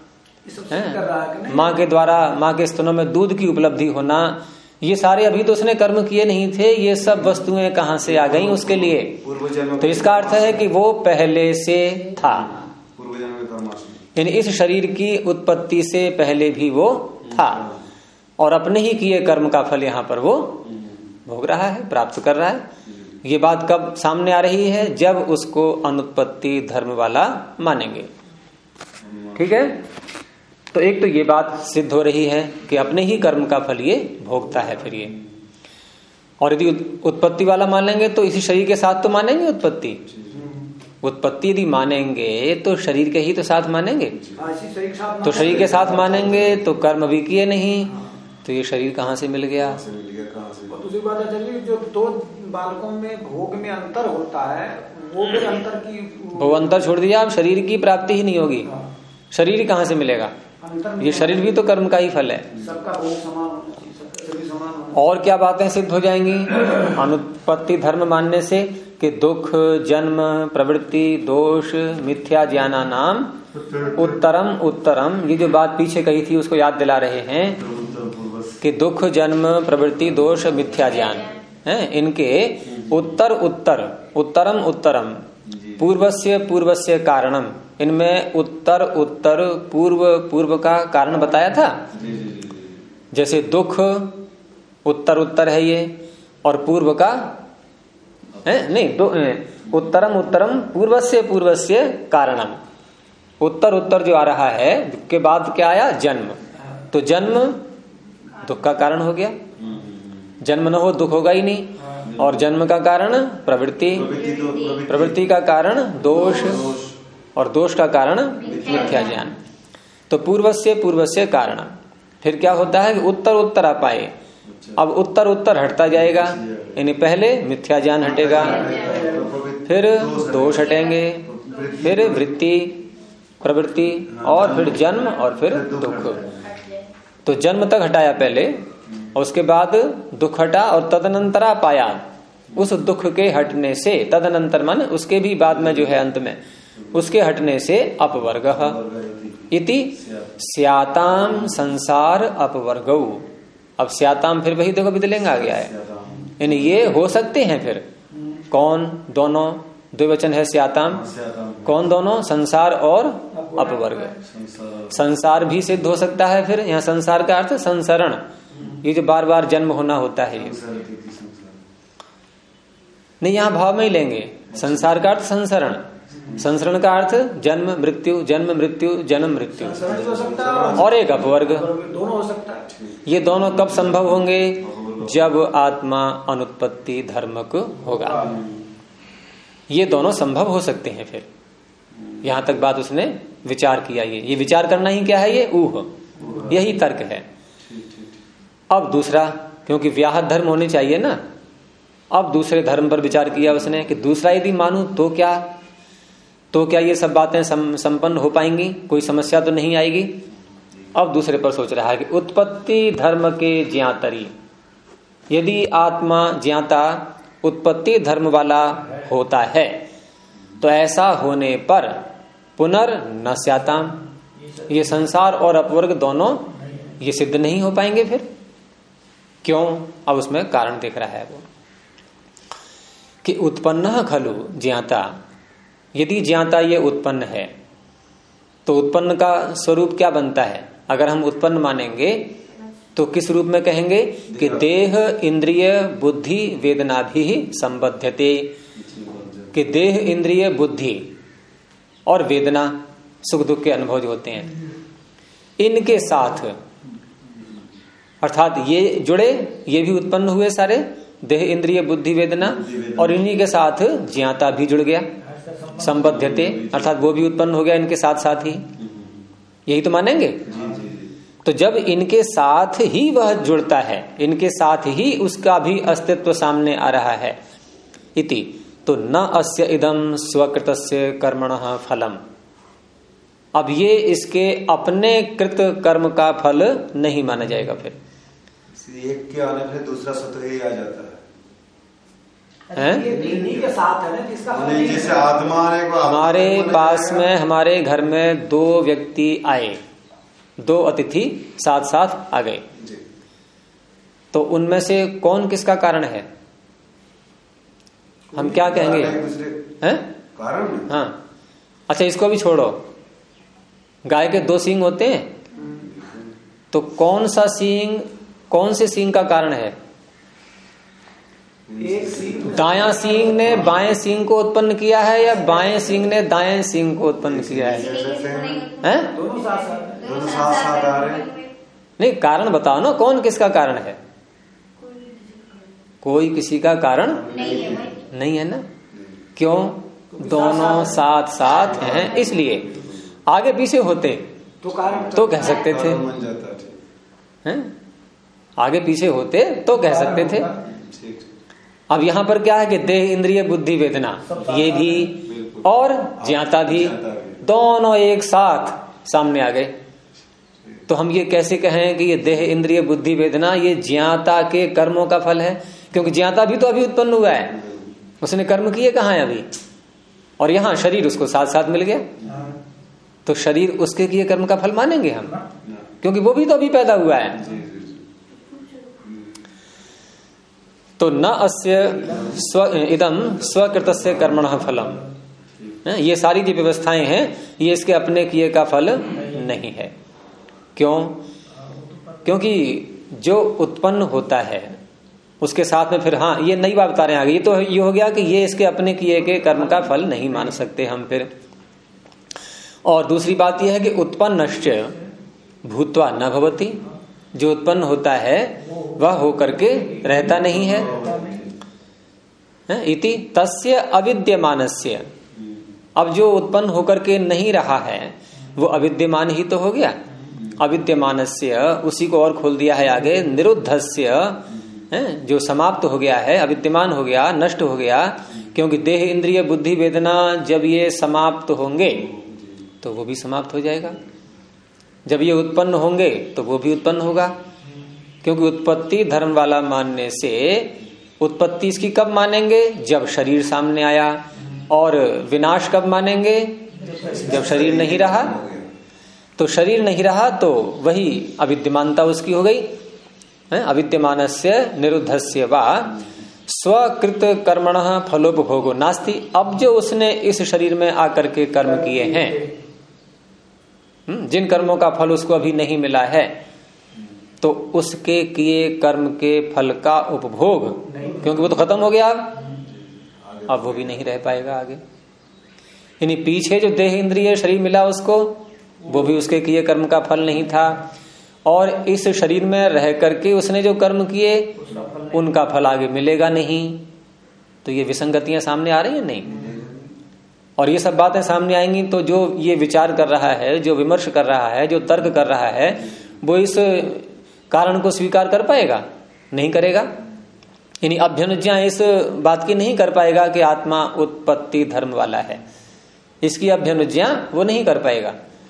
माँ के द्वारा, माँ के स्तनों में दूध की उपलब्धि होना, ये सारे अभी तो उसने कर्म किए नहीं थे, ये सब वस्तुएं कहां से आ गई उसके लिए? तो इसका अर्थ है कि वो पहले से था, यानी इस शरीर की उत्पत्ति से पहले भी वो था, और अपने ही किए कर्म का फल यहाँ पर वो भोग रहा है, प्राप्त कर रहा है। ये बात कब सामने आ रही है? जब उसको अनुत्पत्ति धर्म वाला मानेंगे। ठीक है, तो एक तो ये बात सिद्ध हो रही है कि अपने ही कर्म का फल ये भोगता है फिर ये, और यदि उत्पत्ति वाला मानेंगे तो इसी शरीर के साथ तो मानेंगे उत्पत्ति, उत्पत्ति यदि मानेंगे तो शरीर के ही तो साथ मानेंगे, तो शरीर के साथ मानेंगे तो कर्म भी किए नहीं, तो ये शरीर कहाँ से मिल गया? दूसरी बात है, जो दो बालकों में भोग में अंतर होता है, वो भी अंतर की, वो अंतर छोड़ दिया, अब शरीर की प्राप्ति ही नहीं होगी, शरीर कहाँ से मिलेगा? ये शरीर भी तो कर्म का ही फल है। सबका भोग समान होना चाहिए, सभी समान होना। और क्या बातें सिद्ध हो जाएंगी अनुत्पत्ति धर्म मानने से? कि दुख, जन्म, प्रवृत्ति, दोष, मिथ्या ज्ञाना नाम उत्तरम उत्तरम। ये जो बात पीछे कही थी उसको याद दिला रहे हैं कि दुख, जन्म, प्रवृत्ति, दोष, मिथ्या ज्ञान है, इनके उत्तर उत्तर उत्तरम उत्तरम पूर्वस्य पूर्वस्य कारणम। इनमें उत्तर उत्तर पूर्व पूर्व का कारण बताया था। जैसे दुख उत्तर उत्तर है ये, और पूर्व का है नहीं, उत्तरम उत्तरम पूर्वस्य पूर्वस्य कारणम। उत्तर उत्तर जो आ रहा है के बाद क्या आया? जन्म। तो जन्म दुख का कारण हो गया, जन्म न हो दुख होगा ही नहीं। और जन्म का कारण प्रवृत्ति, प्रवृत्ति का कारण दोष, और दोष का कारण मिथ्या ज्ञान। तो पूर्वस्य पूर्वस्य कारण। फिर क्या होता है कि उत्तर उत्तर आ पाए। अब उत्तर उत्तर हटता जाएगा, यानी पहले मिथ्या ज्ञान हटेगा, फिर दोष हटेंगे, फिर वृत्ति, प्रवृत्ति, और फिर जन्म, और फिर दुख। तो जन्म तक हटाया पहले, और उसके बाद दुख हटा, और तदनंतरा पाया। उस दुख के हटने से, तदनंतर मन उसके भी बाद में जो है अंत में, उसके हटने से अपवर्ग इति स्याताम संसार अपवर्गौ। अब स्याताम फिर वही देखो विधिलिंग आ गया है, यानी ये हो सकते हैं। फिर कौन? दोनों, द्विवचन है स्याताम। कौन दोनों? संसार और अपवर्ग। संसार भी सिद्ध हो सकता है। फिर यहाँ संसार का अर्थ संसरण, ये जो बार बार जन्म होना होता है, नहीं यहाँ भाव में ही लेंगे। संसार का अर्थ संसरण, संसरण का अर्थ जन्म मृत्यु, जन्म मृत्यु, जन्म मृत्यु, और एक अपवर्ग। दोनों हो सकता है। ये दोनों कब संभव होंगे? जब आत्मा अनुत्पत्ति धर्मक होगा, ये दोनों संभव हो सकते हैं। फिर यहां तक बात उसने विचार किया। ये विचार करना ही क्या है? ये ऊह, यही तर्क है। अब दूसरा, क्योंकि व्याहत धर्म होने चाहिए ना, अब दूसरे धर्म पर विचार किया उसने कि दूसरा यदि मानूं तो क्या ये सब बातें संपन्न हो पाएंगी? कोई समस्या तो नहीं आएगी? अब दूसरे पर सोच रहा है कि उत्पत्ति धर्म के ज्ञातरी, यदि आत्मा ज्ञाता उत्पत्ति धर्म वाला होता है तो ऐसा होने पर पुनर् न स्याताम, ये संसार और अपवर्ग दोनों ये सिद्ध नहीं हो पाएंगे। फिर क्यों? अब उसमें कारण दिख रहा है वो कि उत्पन्न खलु ज्ञाता, यदि ज्ञाता ये उत्पन्न है तो उत्पन्न का स्वरूप क्या बनता है? अगर हम उत्पन्न मानेंगे तो किस रूप में कहेंगे कि देह इंद्रिय बुद्धि वेदना भी संबद्धते, कि देह इंद्रिय बुद्धि और वेदना सुख दुख के अनुभव जो होते हैं इनके साथ, अर्थात ये जुड़े, ये भी उत्पन्न हुए सारे, देह इंद्रिय बुद्धि वेदना, और इन्हीं के साथ ज्ञाता भी जुड़ गया, संबद्धते, अर्थात वो भी उत्पन्न हो गया इनके साथ साथ ही। यही तो मानेंगे। तो जब इनके साथ ही वह जुड़ता है, इनके साथ ही उसका भी अस्तित्व सामने आ रहा है, इति तो न अस्य इदम स्वकृतस्य कर्मणः फलम। अब ये इसके अपने कृत कर्म का फल नहीं माना जाएगा। फिर एक के आने पे दूसरा स्वतः ही आ जाता है, इन्हीं के साथ है ना, जिसका जैसे आत्मा आने को हमारे पास में, हमारे घर में दो व्यक्ति आए, दो अतिथि साथ साथ आ गए, तो उनमें से कौन किसका कारण है? हम क्या कहेंगे? हैं? कारण। हाँ, अच्छा इसको भी छोड़ो। गाय के दो सींग होते हैं, तो कौन सा सींग कौन से सींग का कारण है? दायां सींग ने बाएं सींग को उत्पन्न किया है या बाएं सींग ने दाएं सींग को उत्पन्न किया है? हैं? दोनों साथ आ रहे हैं। नहीं, कारण बताओ ना, कौन किसका कारण है? कोई किसी का कारण नहीं है ना। क्यों? दोनों साथ साथ हैं, इसलिए। आगे पीछे होते तो कह सकते थे, हैं? आगे पीछे होते तो कह सकते थे। अब यहां पर क्या है कि देह इंद्रिय बुद्धि वेदना, ये भी और ज्ञाता भी, दोनों एक साथ सामने आ गए। तो हम ये कैसे कहें कि ये देह इंद्रिय बुद्धि वेदना ये ज्ञाता के कर्मों का फल है? क्योंकि ज्ञाता भी तो अभी उत्पन्न हुआ है, उसने कर्म किए कहाँ है अभी, और यहाँ शरीर उसको साथ साथ मिल गया, तो शरीर उसके किए कर्म का फल मानेंगे हम, क्योंकि वो भी तो अभी पैदा हुआ है। तो न अस्य इदम स्वकृतस्य कर्मणः फलम, ये सारी जो व्यवस्थाएं हैं ये इसके अपने किए का फल नहीं है। क्यों? क्योंकि जो उत्पन्न होता है उसके साथ में फिर, हाँ ये नई बात बता रहे हैं आगे, ये तो ये हो गया कि ये इसके अपने किए के कर्म का फल नहीं मान सकते हम फिर। और दूसरी बात यह है कि उत्पन्नश्च भूत्वा न भवति, जो उत्पन्न होता है वह होकर के रहता नहीं है। इति तस्य अविद्यमानस्य, अब जो उत्पन्न होकर के नहीं रहा है वो अविद्यमान ही तो हो गया। अविद्यमानस्य, उसी को और खोल दिया है आगे, निरुद्धस्य, जो समाप्त हो गया है, अविद्यमान हो गया, नष्ट हो गया। क्योंकि देह इंद्रिय बुद्धि वेदना जब ये समाप्त होंगे तो वो भी समाप्त हो जाएगा, जब ये उत्पन्न होंगे तो वो भी उत्पन्न होगा। क्योंकि उत्पत्ति धर्म वाला मानने से, उत्पत्ति इसकी कब मानेंगे? जब शरीर सामने आया। और विनाश कब मानेंगे? जब शरीर नहीं रहा। तो शरीर नहीं रहा तो वही अविद्यमानता उसकी हो गई। अविद्यमानस्य निरुद्धस्य वा स्वकृत कर्मणः फलोपभोगो नास्ति। अब जो उसने इस शरीर में आकर के कर्म किए हैं, जिन कर्मों का फल उसको अभी नहीं मिला है, तो उसके किए कर्म के फल का उपभोग, क्योंकि वो तो खत्म हो गया, अब वो भी नहीं रह पाएगा आगे। यानी पीछे जो देह इंद्रिय शरीर मिला उसको, वो भी उसके किए कर्म का फल नहीं था। और इस शरीर में रह करके उसने जो कर्म किए उनका फल आगे मिलेगा नहीं। तो ये विसंगतियां सामने आ रही हैं नहीं? और ये सब बातें सामने आएंगी तो जो ये विचार कर रहा है, जो विमर्श कर रहा है, जो तर्क कर रहा है, वो इस कारण को स्वीकार कर पाएगा? नहीं करेगा। यानी अभ्युन्नज्ञा इस बात की नहीं कर पाएगा कि आत्मा उत्पत्ति धर्म वाला है, इसकी अभ्युन्नज्ञा वो नहीं कर पाएगा।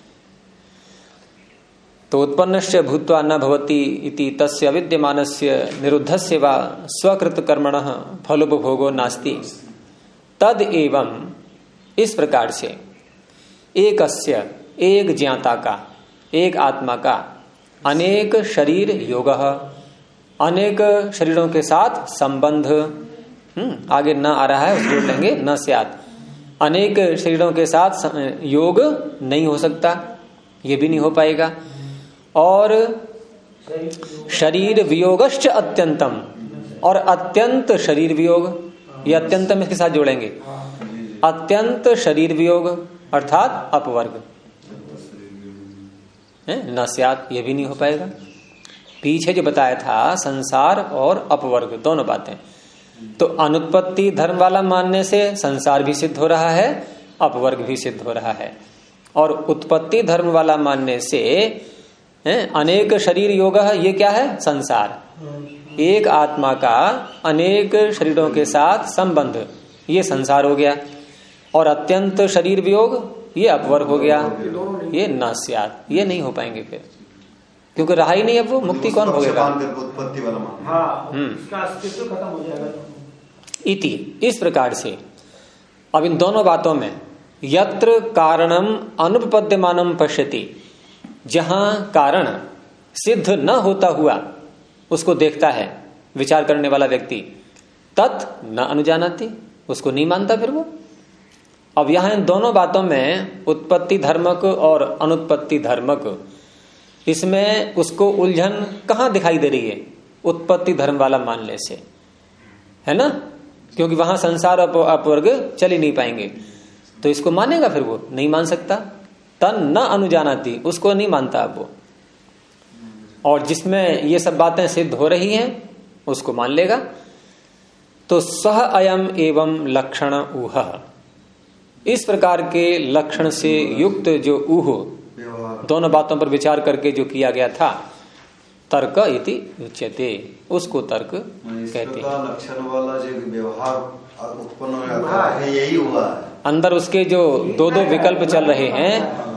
तो उत्पन्नश्च भूत्वा न भवति इति तस्य अविद्यमानस्य निरुद्धस्य वा स्वकृत कर्मणः फलोपभोगो नास्ति। तद एवं, इस प्रकार से एकस्य, एक ज्ञाता का, एक आत्मा का अनेक शरीर योगः, अनेक शरीरों के साथ संबंध, आगे न आ रहा है उसको लेंगे, न स्यात्, अनेक शरीरों के साथ योग नहीं हो सकता, ये भी नहीं हो पाएगा। और शरीर वियोगश्च अत्यंतम, और अत्यंत शरीर वियोग, ये अत्यंतम इसके साथ जोड़ेंगे, अत्यंत शरीर वियोग अर्थात अपवर्ग न स्यात्, ये भी नहीं हो पाएगा। पीछे जो बताया था संसार और अपवर्ग दोनों बातें, तो अनुत्पत्ति धर्म वाला मानने से संसार भी सिद्ध हो रहा है, अपवर्ग भी सिद्ध हो रहा है। और उत्पत्ति धर्म वाला मानने से अनेक शरीर योग, ये क्या है? संसार। एक आत्मा का अनेक शरीरों के साथ संबंध, ये संसार हो गया। और अत्यंत शरीर वियोग, ये अपवर्ग हो गया, ये न स्यात्, ये नहीं हो पाएंगे फिर, क्योंकि रहा ही नहीं अब वो, मुक्ति कौन भोगेगा? उत्पत्ति वाला इसका अस्तित्व खत्म हो जाएगा। इति, इस प्रकार से अब इन दोनों बातों में यत्र कारणम अनुपपद्यमानम पश्यति, जहां कारण सिद्ध न होता हुआ उसको देखता है विचार करने वाला व्यक्ति, तत् न अनुजानाति, उसको नहीं मानता फिर वो। अब यहां इन दोनों बातों में उत्पत्ति धर्मक और अनुत्पत्ति धर्मक, इसमें उसको उलझन कहां दिखाई दे रही है? उत्पत्ति धर्म वाला मानने से, है ना? क्योंकि वहां संसार अपवर्ग चल ही नहीं पाएंगे, तो इसको मानेगा फिर वो? नहीं मान सकता। तन न अनुजानाति, उसको नहीं मानता अब वो। और जिसमें ये सब बातें सिद्ध हो रही हैं उसको मान लेगा। तो सह अयम एवं लक्षण ऊह, इस प्रकार के लक्षण से युक्त जो ऊह, दोनों बातों पर विचार करके जो किया गया था, तर्क इति उच्यते, उसको तर्क कहते हैं। लक्षण वाला जो व्यवहार उत्पन्न हो जाता है, यही हुआ है। अंदर उसके जो दो दो विकल्प चल रहे हैं,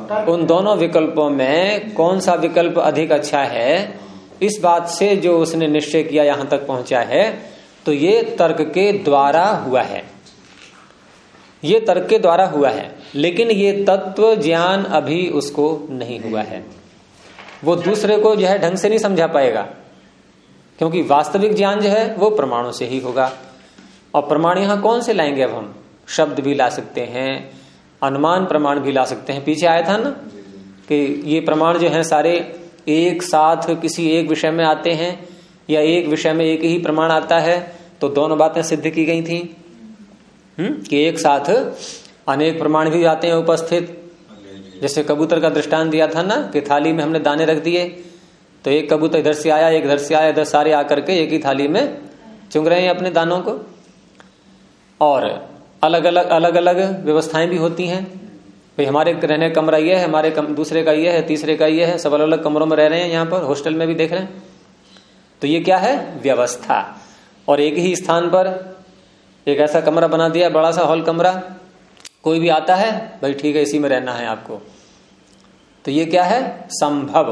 उन दोनों विकल्पों में कौन सा विकल्प अधिक अच्छा है, इस बात से जो उसने निश्चय किया यहां तक पहुंचा है, तो ये तर्क के द्वारा हुआ है, ये तर्क के द्वारा हुआ है। लेकिन ये तत्व ज्ञान अभी उसको नहीं हुआ है, वो दूसरे को जो है ढंग से नहीं समझा पाएगा, क्योंकि वास्तविक ज्ञान जो है वो प्रमाणों से ही होगा। और प्रमाण यहां कौन से लाएंगे? अब हम शब्द भी ला सकते हैं, अनुमान प्रमाण भी ला सकते हैं। पीछे आया था ना कि ये प्रमाण जो है सारे एक साथ किसी एक विषय में आते हैं, या एक विषय में एक ही प्रमाण आता है, तो दोनों बातें सिद्ध की गई थी कि एक साथ अनेक प्रमाण भी आते हैं उपस्थित। जैसे कबूतर का दृष्टांत दिया था ना कि थाली में हमने दाने रख दिए, तो एक कबूतर इधर से आया, एक इधर से आया, इधर सारे आकर के एक ही थाली में चुंग रहे हैं अपने दानों को। और अलग अलग व्यवस्थाएं भी होती हैं, भाई हमारे रहने का कमरा ये है, हमारे दूसरे का ये है, तीसरे का ये है, सब अलग अलग कमरों में रह रहे हैं। यहाँ पर हॉस्टल में भी देख रहे हैं, तो ये क्या है? व्यवस्था। और एक ही स्थान पर एक ऐसा कमरा बना दिया, बड़ा सा हॉल कमरा, कोई भी आता है भाई ठीक है इसी में रहना है आपको, तो ये क्या है? संभव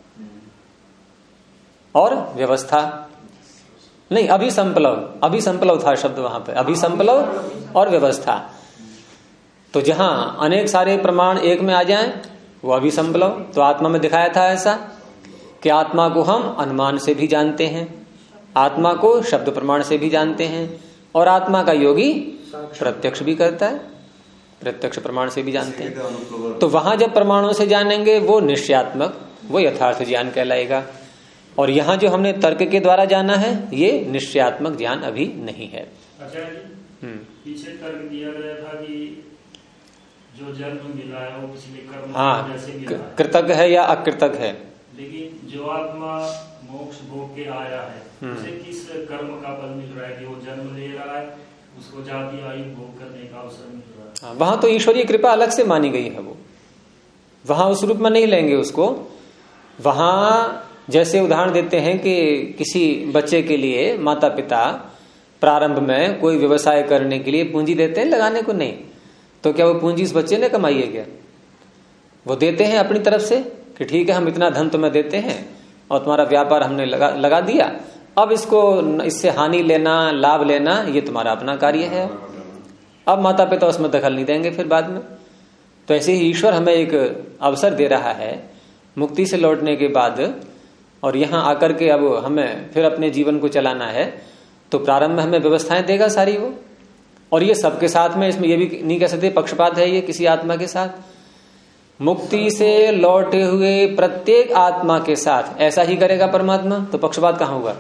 और व्यवस्था नहीं, अभिसंप्लव था शब्द वहां पे, अभिसंप्लव और व्यवस्था। तो जहां अनेक सारे प्रमाण एक में आ जाएं वो अभिसंप्लव। तो आत्मा में दिखाया था ऐसा कि आत्मा को हम अनुमान से भी जानते हैं, आत्मा को शब्द प्रमाण से भी जानते हैं, और आत्मा का योगी प्रत्यक्ष भी करता है, प्रत्यक्ष प्रमाण से भी जानते हैं। तो वहां जब प्रमाणों से जानेंगे वो निश्चयात्मक, वो यथार्थ ज्ञान कहलाएगा। और यहाँ जो हमने तर्क के द्वारा जाना है ये निश्चयात्मक ज्ञान अभी नहीं है। अच्छा जी, पीछे तर्क दिया गया था कि जो जन्म मिला है वो पिछले कर्म जैसे मिला है, कृतज्ञ है या अकृतज्ञ है। लेकिन जो आत्मा मोक्ष भोग के आया है उसे किस कर्म का फल मिल रहा है कि वो जन्म ले रहा है, उसको जाति आयु भोग करने का अवसर मिल रहा है। वहां तो ईश्वरीय कृपा अलग से मानी गई है, वो वहां उस रूप में नहीं लेंगे उसको। वहां जैसे उदाहरण देते हैं कि किसी बच्चे के लिए माता पिता प्रारंभ में कोई व्यवसाय करने के लिए पूंजी देते हैं, लगाने को नहीं, तो क्या वो पूंजी इस बच्चे ने कमाई है क्या? वो देते हैं अपनी तरफ से कि ठीक है हम इतना धन तुम्हें देते हैं और तुम्हारा व्यापार हमने लगा दिया, अब इसको इससे हानि लेना लाभ लेना ये तुम्हारा अपना कार्य है। अब माता पिता उसमें दखल नहीं देंगे फिर बाद में। तो ऐसे ही ईश्वर हमें एक अवसर दे रहा है मुक्ति से लौटने के बाद, और यहाँ आकर के अब हमें फिर अपने जीवन को चलाना है, तो प्रारंभ में हमें व्यवस्थाएं देगा सारी वो। और ये सबके साथ में, इसमें ये भी नहीं कह सकते पक्षपात है ये किसी आत्मा के साथ। मुक्ति से लौटे हुए प्रत्येक आत्मा के साथ ऐसा ही करेगा परमात्मा, तो पक्षपात कहाँ होगा?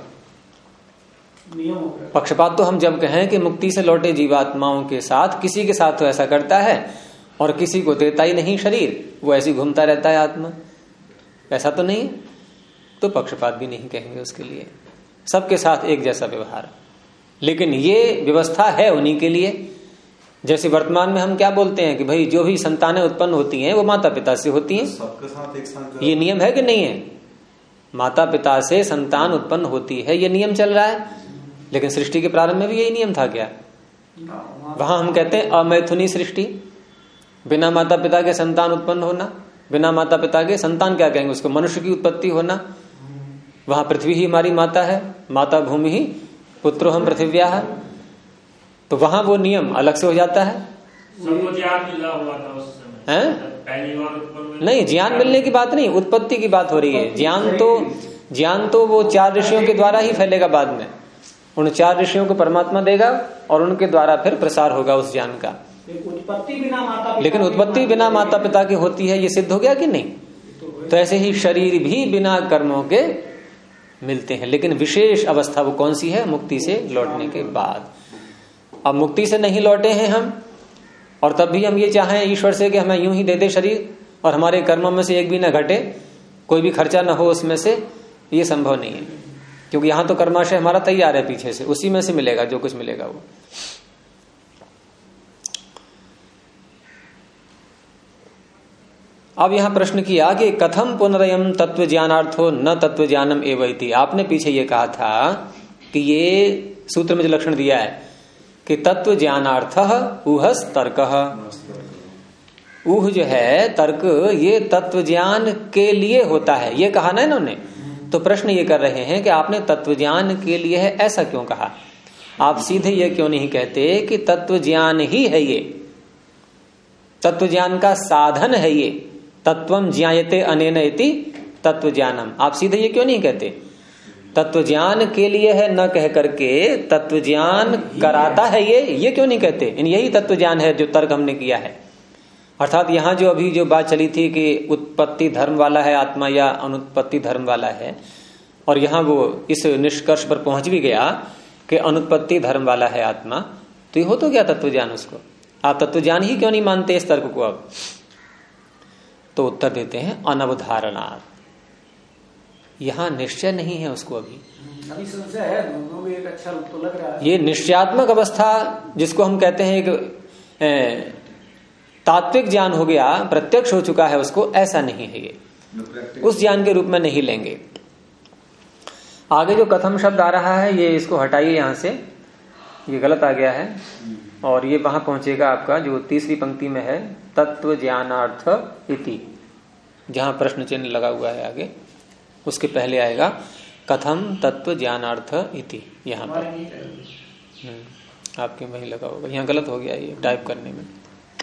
पक्षपात तो हम जब कहें कि मुक्ति से लौटे जीवात्माओं के साथ किसी के साथ तो ऐसा करता है और किसी को देता ही नहीं शरीर, वो ऐसी घूमता रहता है आत्मा, ऐसा तो नहीं है, तो पक्षपात भी नहीं कहेंगे उसके लिए। सबके साथ एक जैसा व्यवहार। लेकिन ये व्यवस्था है उन्हीं के लिए। जैसे वर्तमान में हम क्या बोलते हैं कि भाई जो भी संतानें उत्पन्न होती हैं वो माता पिता से होती हैं, सबके साथ एक साथ ये नियम है कि नहीं है? माता पिता से संतान उत्पन्न होती है, ये नियम चल रहा है। लेकिन सृष्टि के प्रारंभ में भी यही नियम था क्या? वहां हम कहते हैं अमैथुनी सृष्टि, बिना माता पिता के संतान उत्पन्न होना, बिना माता पिता के संतान क्या कहेंगे उसको? मनुष्य की उत्पत्ति होना। वहां पृथ्वी ही हमारी माता है, माता भूमि ही पुत्रो हम पृथिव्या है, तो वहां वो नियम अलग से हो जाता है। सबको ज्ञान मिला हुआ था उस समय, पहली बार उत्पन्न नहीं, ज्ञान मिलने की बात नहीं, उत्पत्ति की बात हो रही है। ज्ञान तो वो 4 ऋषियों के द्वारा ही फैलेगा बाद में, उन 4 ऋषियों को परमात्मा देगा और उनके द्वारा फिर प्रसार होगा उस ज्ञान का। उत्पत्ति बिना माता, लेकिन उत्पत्ति बिना माता पिता की होती है, ये सिद्ध हो गया कि नहीं? तो ऐसे ही शरीर भी बिना कर्मों के मिलते हैं, लेकिन विशेष अवस्था वो कौन सी है? मुक्ति से लौटने के बाद। अब मुक्ति से नहीं लौटे हैं हम, और तब भी हम ये चाहें ईश्वर से कि हमें यूं ही दे दे शरीर और हमारे कर्मों में से एक भी ना घटे, कोई भी खर्चा ना हो उसमें से, ये संभव नहीं है। क्योंकि यहां तो कर्माशय हमारा तैयार है पीछे से, उसी में से मिलेगा जो कुछ मिलेगा वो। अब यहां प्रश्न किया कि कथम पुनरयम तत्व ज्ञानार्थो न तत्व ज्ञानम एवैति। आपने पीछे ये कहा था कि ये सूत्र में जो लक्षण दिया है कि तत्व ज्ञानार्थ उहस तर्क, ऊह जो है तर्क, ये तत्व ज्ञान के लिए होता है, ये कहा ना इन्होंने। तो प्रश्न ये कर रहे हैं कि आपने तत्व ज्ञान के लिए है ऐसा क्यों कहा? आप सीधे ये क्यों नहीं कहते कि तत्व ज्ञान ही है ये, तत्व ज्ञान का साधन है ये, तत्वम ज्ञायते अनेन इति तत्व ज्ञानम। आप सीधे ये क्यों नहीं कहते तत्व ज्ञान के लिए है, न कह करके तत्व ज्ञान कराता है ये क्यों नहीं कहते? यही तत्व ज्ञान है जो तर्क हमने किया है। अर्थात यहाँ जो अभी जो बात चली थी कि उत्पत्ति धर्म वाला है आत्मा या अनुत्पत्ति धर्म वाला है, और यहाँ वो इस निष्कर्ष पर पहुंच भी गया कि अनुत्पत्ति धर्म वाला है आत्मा, तो ये हो तो क्या तत्व ज्ञान उसको? आप तत्व ज्ञान ही क्यों नहीं मानते इस तर्क को? अब तो उत्तर देते हैं अनवधारणात्, यहां निश्चय नहीं है उसको अभी संशय है, दोनों में एक अच्छा रूप तो लग रहा है। ये निश्चयात्मक अवस्था जिसको हम कहते हैं कि तात्विक ज्ञान हो गया, प्रत्यक्ष हो चुका है उसको, ऐसा नहीं है ये, उस ज्ञान के रूप में नहीं लेंगे। आगे जो कथम शब्द आ रहा है ये इसको हटाइए यहां से, ये गलत आ गया है, और ये वहां पहुंचेगा आपका जो तीसरी पंक्ति में है तत्व ज्ञानार्थ इति, जहां प्रश्न चिन्ह लगा हुआ है आगे, उसके पहले आएगा कथम तत्व ज्ञानार्थ इति। यहाँ पर आपके में ही लगा होगा, यहाँ गलत हो गया ये टाइप करने में।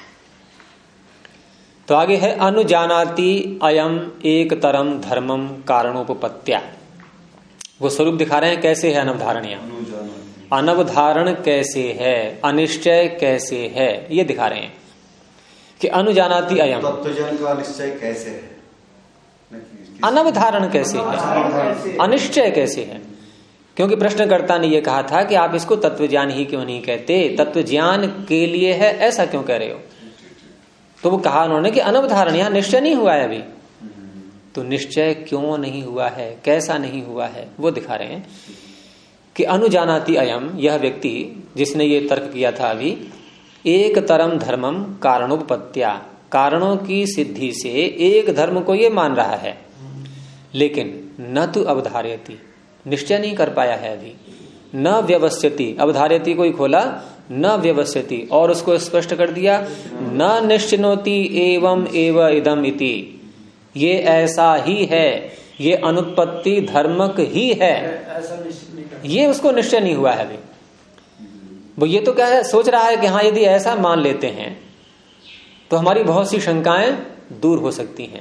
तो आगे है अनुजानाति अयम एक तरम धर्मम कारणोपपत्त्या। वो स्वरूप दिखा रहे हैं कैसे है अनवधारणीय, अनवधारण कैसे है, अनिश्चय कैसे है, ये दिखा रहे हैं कि अनुजानाति अयम तत्वज्ञान का निश्चय कैसे है, अनवधारण कैसे है, अनिश्चय कैसे है। क्योंकि प्रश्नकर्ता ने यह कहा था कि आप इसको तत्व ज्ञान ही क्यों नहीं कहते, तत्व ज्ञान के लिए है ऐसा क्यों कह रहे हो? तो वो कहा उन्होंने कि अनवधारण, यहां निश्चय नहीं हुआ है अभी। तो निश्चय क्यों नहीं हुआ है, कैसा नहीं हुआ है, वो दिखा रहे हैं कि अनुजानाति अयम, यह व्यक्ति जिसने ये तर्क किया था अभी, एक तरम धर्मम कारणोपपत्त्या, कारणों की सिद्धि से एक धर्म को ये मान रहा है, लेकिन न तो अवधार्यति, निश्चय नहीं कर पाया है अभी, न व्यवस्थिति, अवधार्यति को ही खोला, न व्यवस्थिति, और उसको स्पष्ट कर दिया न निश्चिनोति एवं एव इदम इति, ये ऐसा ही है, ये अनुत्पत्ति धर्मक ही है, ये उसको निश्चय नहीं हुआ है अभी। वो ये तो क्या है, सोच रहा है कि हाँ यदि ऐसा मान लेते हैं तो हमारी बहुत सी शंकाएं दूर हो सकती हैं,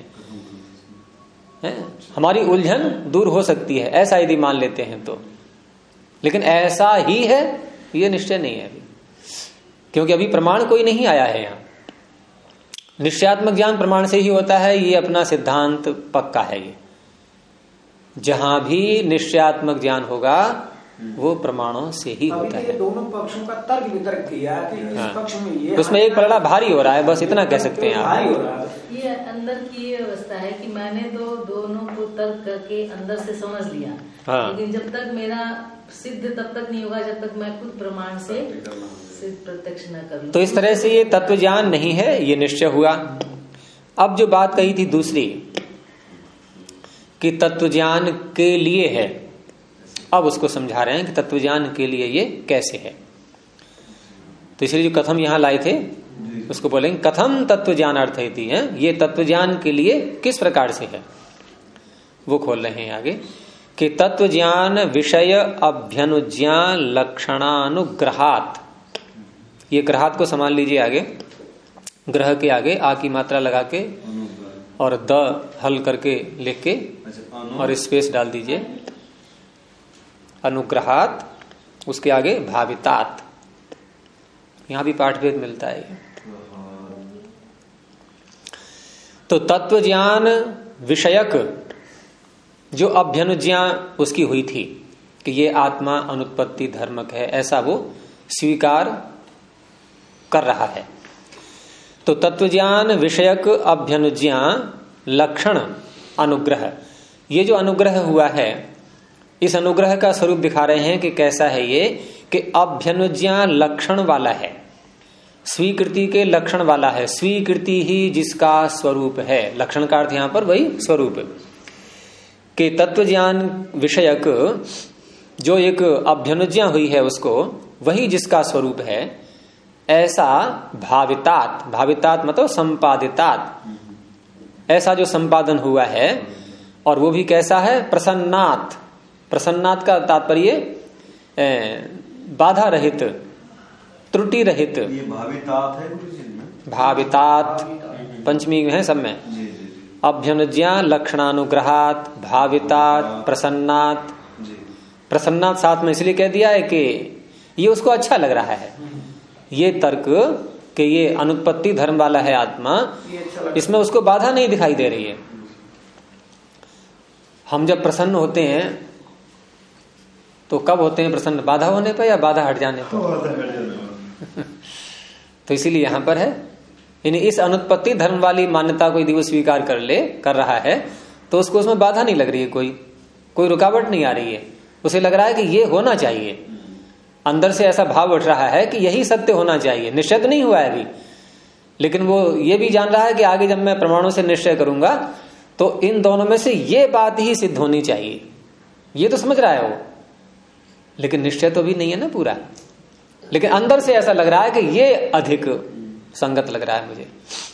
हमारी उलझन दूर हो सकती है, ऐसा यदि मान लेते हैं तो। लेकिन ऐसा ही है ये निश्चय नहीं है अभी, क्योंकि अभी प्रमाण कोई नहीं आया है। यहाँ निश्चयात्मक ज्ञान प्रमाण से ही होता है, ये अपना सिद्धांत पक्का है। ये जहां भी निश्चयात्मक ज्ञान होगा वो प्रमाणों से ही होता है। दोनों पक्षों का तर्क वितर्क किया कि इस पक्ष में ये, उसमें एक पलड़ा भारी हो रहा है, बस इतना कह सकते हैं आप। ये अंदर की ये अवस्था है कि मैंने तो दोनों को तर्क करके अंदर से समझ लिया, लेकिन जब तक मेरा सिद्ध तब तक नहीं होगा जब तक मैं खुद प्रमाण से प्रत्यक्ष न करूं। तो इस तरह से ये तत्व ज्ञान नहीं है, ये निश्चय हुआ। अब जो बात कही थी दूसरी कि तत्व ज्ञान के लिए है, अब उसको समझा रहे हैं कि तत्व ज्ञान के लिए ये कैसे है। तो इसलिए जो कथम यहां लाए थे उसको बोलेंगे कथम तत्व ज्ञानार्थ है, ये तत्व ज्ञान के लिए किस प्रकार से है, वो खोल रहे हैं आगे कि तत्व ज्ञान विषय अभ्यनुज्ञान लक्षणानुग्रहात। ये ग्रहात को संभाल लीजिए आगे, ग्रह के आगे आ की मात्रा लगा के और द हल करके लिख के और स्पेस डाल दीजिए, अनुग्रहात, उसके आगे भावितात। यहां भी पाठभेद मिलता है। तो तत्व ज्ञान विषयक जो अभ्यनुज्ञा उसकी हुई थी कि ये आत्मा अनुत्पत्ति धर्मक है, ऐसा वो स्वीकार कर रहा है। तो तत्व ज्ञान विषयक अभ्यनुज्ञा लक्षण अनुग्रह, ये जो अनुग्रह हुआ है, इस अनुग्रह का स्वरूप दिखा रहे हैं कि कैसा है ये, कि अभ्यनुज्ञा लक्षण वाला है, स्वीकृति के लक्षण वाला है। स्वीकृति ही जिसका स्वरूप है, लक्षण का अर्थ यहां पर वही स्वरूप के तत्व ज्ञान विषयक जो एक अभ्यनुज्ञा हुई है उसको, वही जिसका स्वरूप है, ऐसा भावितात, भावितात मतलब संपादितात, ऐसा जो संपादन हुआ है, और वो भी कैसा है, प्रसन्नात। प्रसन्नात का तात्पर्य बाधा रहित, त्रुटि रहित। ये भावितात है, भावितात पंचमी है सब में। अभ्यनुज्ञा लक्षणानुग्रहात, भावितात, प्रसन्नात। प्रसन्नात साथ में इसलिए कह दिया है कि ये उसको अच्छा लग रहा है, ये तर्क कि ये अनुत्पत्ति धर्म वाला है आत्मा, इसमें उसको बाधा नहीं दिखाई दे रही है। हम जब प्रसन्न होते हैं तो कब होते हैं प्रसन्न, बाधा होने पर या बाधा हट जाने पर? तो इसीलिए यहां पर है, यानी इस अनुत्पत्ति धर्म वाली मान्यता को यदि वो स्वीकार कर रहा है तो उसको उसमें बाधा नहीं लग रही है, कोई रुकावट नहीं आ रही है। उसे लग रहा है कि ये होना चाहिए, अंदर से ऐसा भाव उठ रहा है कि यही सत्य होना चाहिए। निश्चय नहीं हुआ है अभी, लेकिन वो ये भी जान रहा है कि आगे जब मैं प्रमाणों से निश्चय करूंगा तो इन दोनों में से ये बात ही सिद्ध होनी चाहिए, ये तो समझ रहा है वो, लेकिन निश्चय तो भी नहीं है ना पूरा। लेकिन अंदर से ऐसा लग रहा है कि ये अधिक संगत लग रहा है मुझे,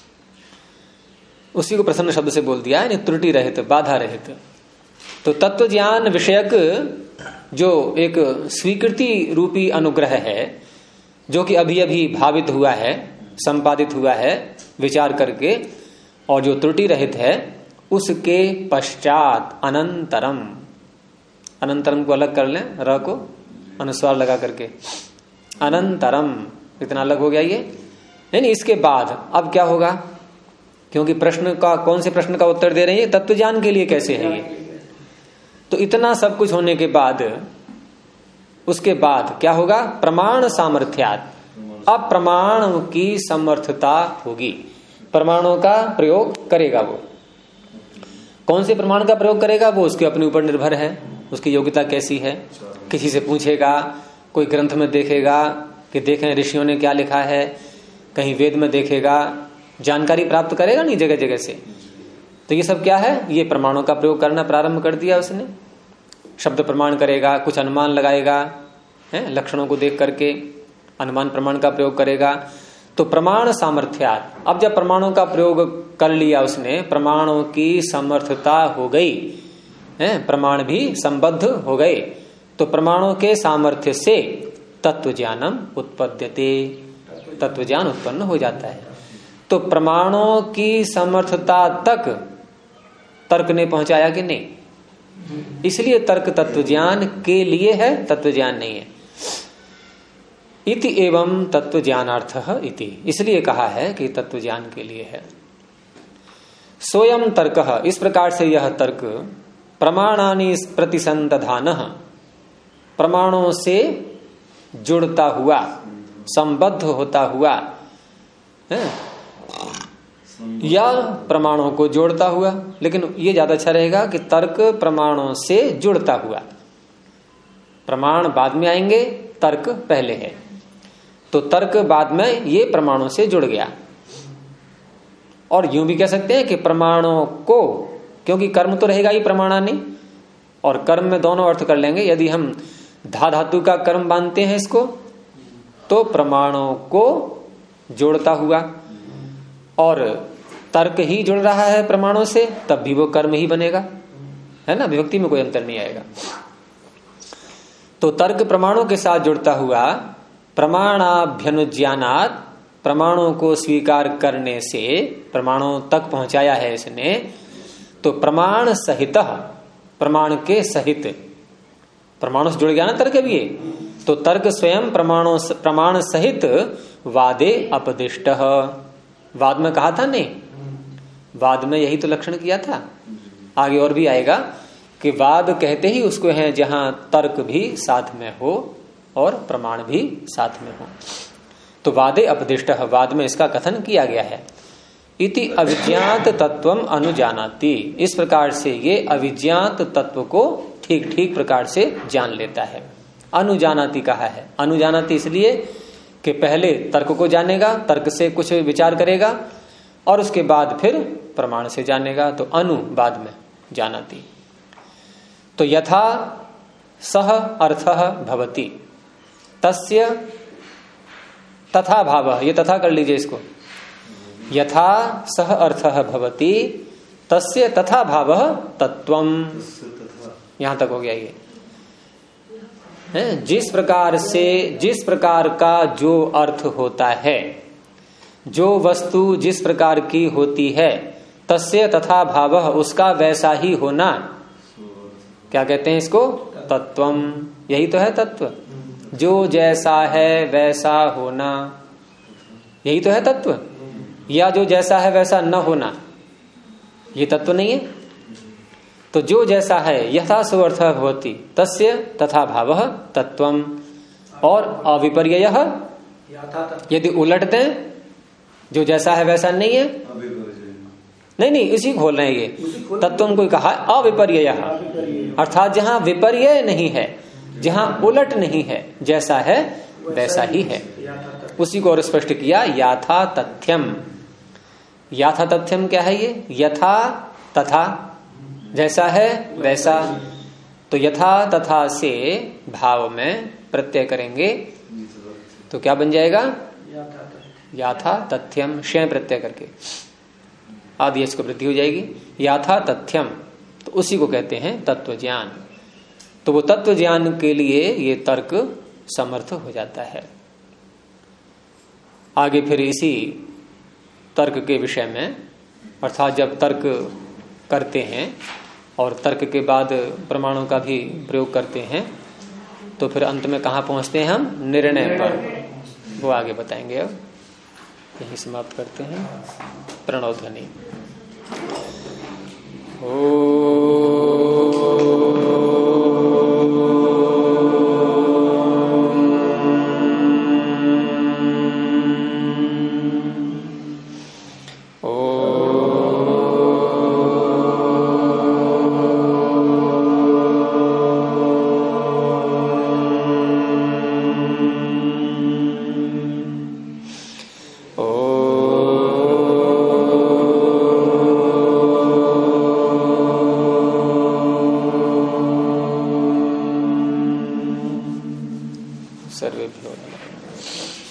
उसी को प्रसन्न शब्द से बोल दिया है, त्रुटि रहित, बाधा रहित। तो तत्व ज्ञान विषयक जो एक स्वीकृति रूपी अनुग्रह है, जो कि अभी अभी भावित हुआ है, संपादित हुआ है विचार करके, और जो त्रुटि रहित है, उसके पश्चात अनंतरम, अनंतरम को अलग कर लें, र को अनुस्वार लगा करके, अनंतरम इतना अलग हो गया ये, यानी इसके बाद अब क्या होगा, क्योंकि प्रश्न का, कौन से प्रश्न का उत्तर दे रहे हैं, तत्व ज्ञान के लिए कैसे है ये। तो इतना सब कुछ होने के बाद उसके बाद क्या होगा, प्रमाण सामर्थ्यात, अब प्रमाण की समर्थता होगी, प्रमाणों का प्रयोग करेगा वो। कौन से प्रमाण का प्रयोग करेगा वो उसके अपने ऊपर निर्भर है, उसकी योग्यता कैसी है। किसी से पूछेगा, कोई ग्रंथ में देखेगा कि देखें ऋषियों ने क्या लिखा है, कहीं वेद में देखेगा, जानकारी प्राप्त करेगा नहीं जगह जगह से। तो ये सब क्या है, ये प्रमाणों का प्रयोग करना प्रारंभ कर दिया उसने। शब्द प्रमाण करेगा, कुछ अनुमान लगाएगा, लक्षणों को देख करके अनुमान प्रमाण का प्रयोग करेगा। तो प्रमाण सामर्थ्यात, अब जब प्रमाणों का प्रयोग कर लिया उसने, प्रमाणों की समर्थता हो गई, प्रमाण भी संबद्ध हो गए, तो प्रमाणों के सामर्थ्य से तत्व ज्ञानम उत्पद्यते, तत्व ज्ञान उत्पन्न हो जाता है। तो प्रमाणों की समर्थता तक तर्क ने पहुंचाया कि नहीं, इसलिए तर्क तत्व ज्ञान के लिए है, तत्व ज्ञान नहीं है। इति एवं तत्व ज्ञानार्थः इति, इसलिए कहा है कि तत्व ज्ञान के लिए है। सोयम तर्कः, इस प्रकार से यह तर्क प्रमाणानि प्रतिसंदधानः, प्रमाणों से जुड़ता हुआ, संबद्ध होता हुआ, या प्रमाणों को जोड़ता हुआ, लेकिन ये ज्यादा अच्छा रहेगा कि तर्क प्रमाणों से जुड़ता हुआ। प्रमाण बाद में आएंगे, तर्क पहले है, तो तर्क बाद में ये प्रमाणों से जुड़ गया। और यूं भी कह सकते हैं कि प्रमाणों को, क्योंकि कर्म तो रहेगा ही प्रमाणानि, और कर्म में दोनों अर्थ कर लेंगे। यदि हम धा धातु का कर्म बांधते हैं इसको, तो प्रमाणों को जोड़ता हुआ, और तर्क ही जुड़ रहा है प्रमाणों से, तब भी वो कर्म ही बनेगा, है ना, विभक्ति में कोई अंतर नहीं आएगा। तो तर्क प्रमाणों के साथ जुड़ता हुआ, प्रमाणाभ्यनुज्ञानात्, प्रमाणों को स्वीकार करने से प्रमाणों तक पहुंचाया है इसने। तो प्रमाण सहित, प्रमाण के सहित, प्रमाणों से जुड़ गया ना तर्क भी, तो तर्क स्वयं प्रमाण सहित वादे अपदिष्ट, वाद में कहा था नहीं, वाद में यही तो लक्षण किया था। आगे और भी आएगा कि वाद कहते ही उसको है जहां तर्क भी साथ में हो और प्रमाण भी साथ में हो। तो वादे अपदिष्ट, वाद में इसका कथन किया गया है। इति अविज्ञात तत्वम अनुजानाति, इस प्रकार से ये अविज्ञात तत्व को ठीक ठीक प्रकार से जान लेता है। अनुजानाति कहा है, अनुजानाति इसलिए कि पहले तर्क को जानेगा, तर्क से कुछ विचार करेगा, और उसके बाद फिर प्रमाण से जानेगा, तो अनु बाद में जानाति। तो यथा सह अर्थः भवति तस्य तथा भाव, ये तथा कर लीजिए इसको, यथा सह अर्थः भवति तस्य तथा भाव तत्वम, यहां तक हो गया ये है। जिस प्रकार का जो अर्थ होता है, जो वस्तु जिस प्रकार की होती है, तस्य तथा भाव, उसका वैसा ही होना, क्या कहते हैं इसको? तत्वम। यही तो है तत्व, जो जैसा है वैसा होना, यही तो है तत्व। या जो जैसा है वैसा न होना, ये तत्व नहीं है। तो जो जैसा है, यथा सुअर्थः भवति तस्य तथा भावः तत्वम। और अविपर्ययः, यदि उलट दें, जो जैसा है वैसा नहीं है, नहीं इसी खोल रहे हैं ये तत्व को कहा अविपर्ययः, अर्थात जहां विपर्यय नहीं है, जहां उलट नहीं है, जैसा है वैसा ही है, उसी को और स्पष्ट किया याथा तथ्यम। याथा तथ्यम क्या है ये? यथा तथा, जैसा है वैसा। तो यथा तथा से भाव में प्रत्यय करेंगे तो क्या बन जाएगा? याथा तथ्यम, क्षय प्रत्यय करके आदेश को वृद्धि हो जाएगी, याथा तथ्यम। तो उसी को कहते हैं तत्व ज्ञान। तो वो तत्व ज्ञान के लिए ये तर्क समर्थ हो जाता है। आगे फिर इसी तर्क के विषय में, अर्थात जब तर्क करते हैं और तर्क के बाद प्रमाणों का भी प्रयोग करते हैं, तो फिर अंत में कहाँ पहुंचते हैं हम? निर्णय पर। वो आगे बताएंगे। अब यही समाप्त करते हैं। प्रणव ध्वनि। सर्वेभ्यो नमः।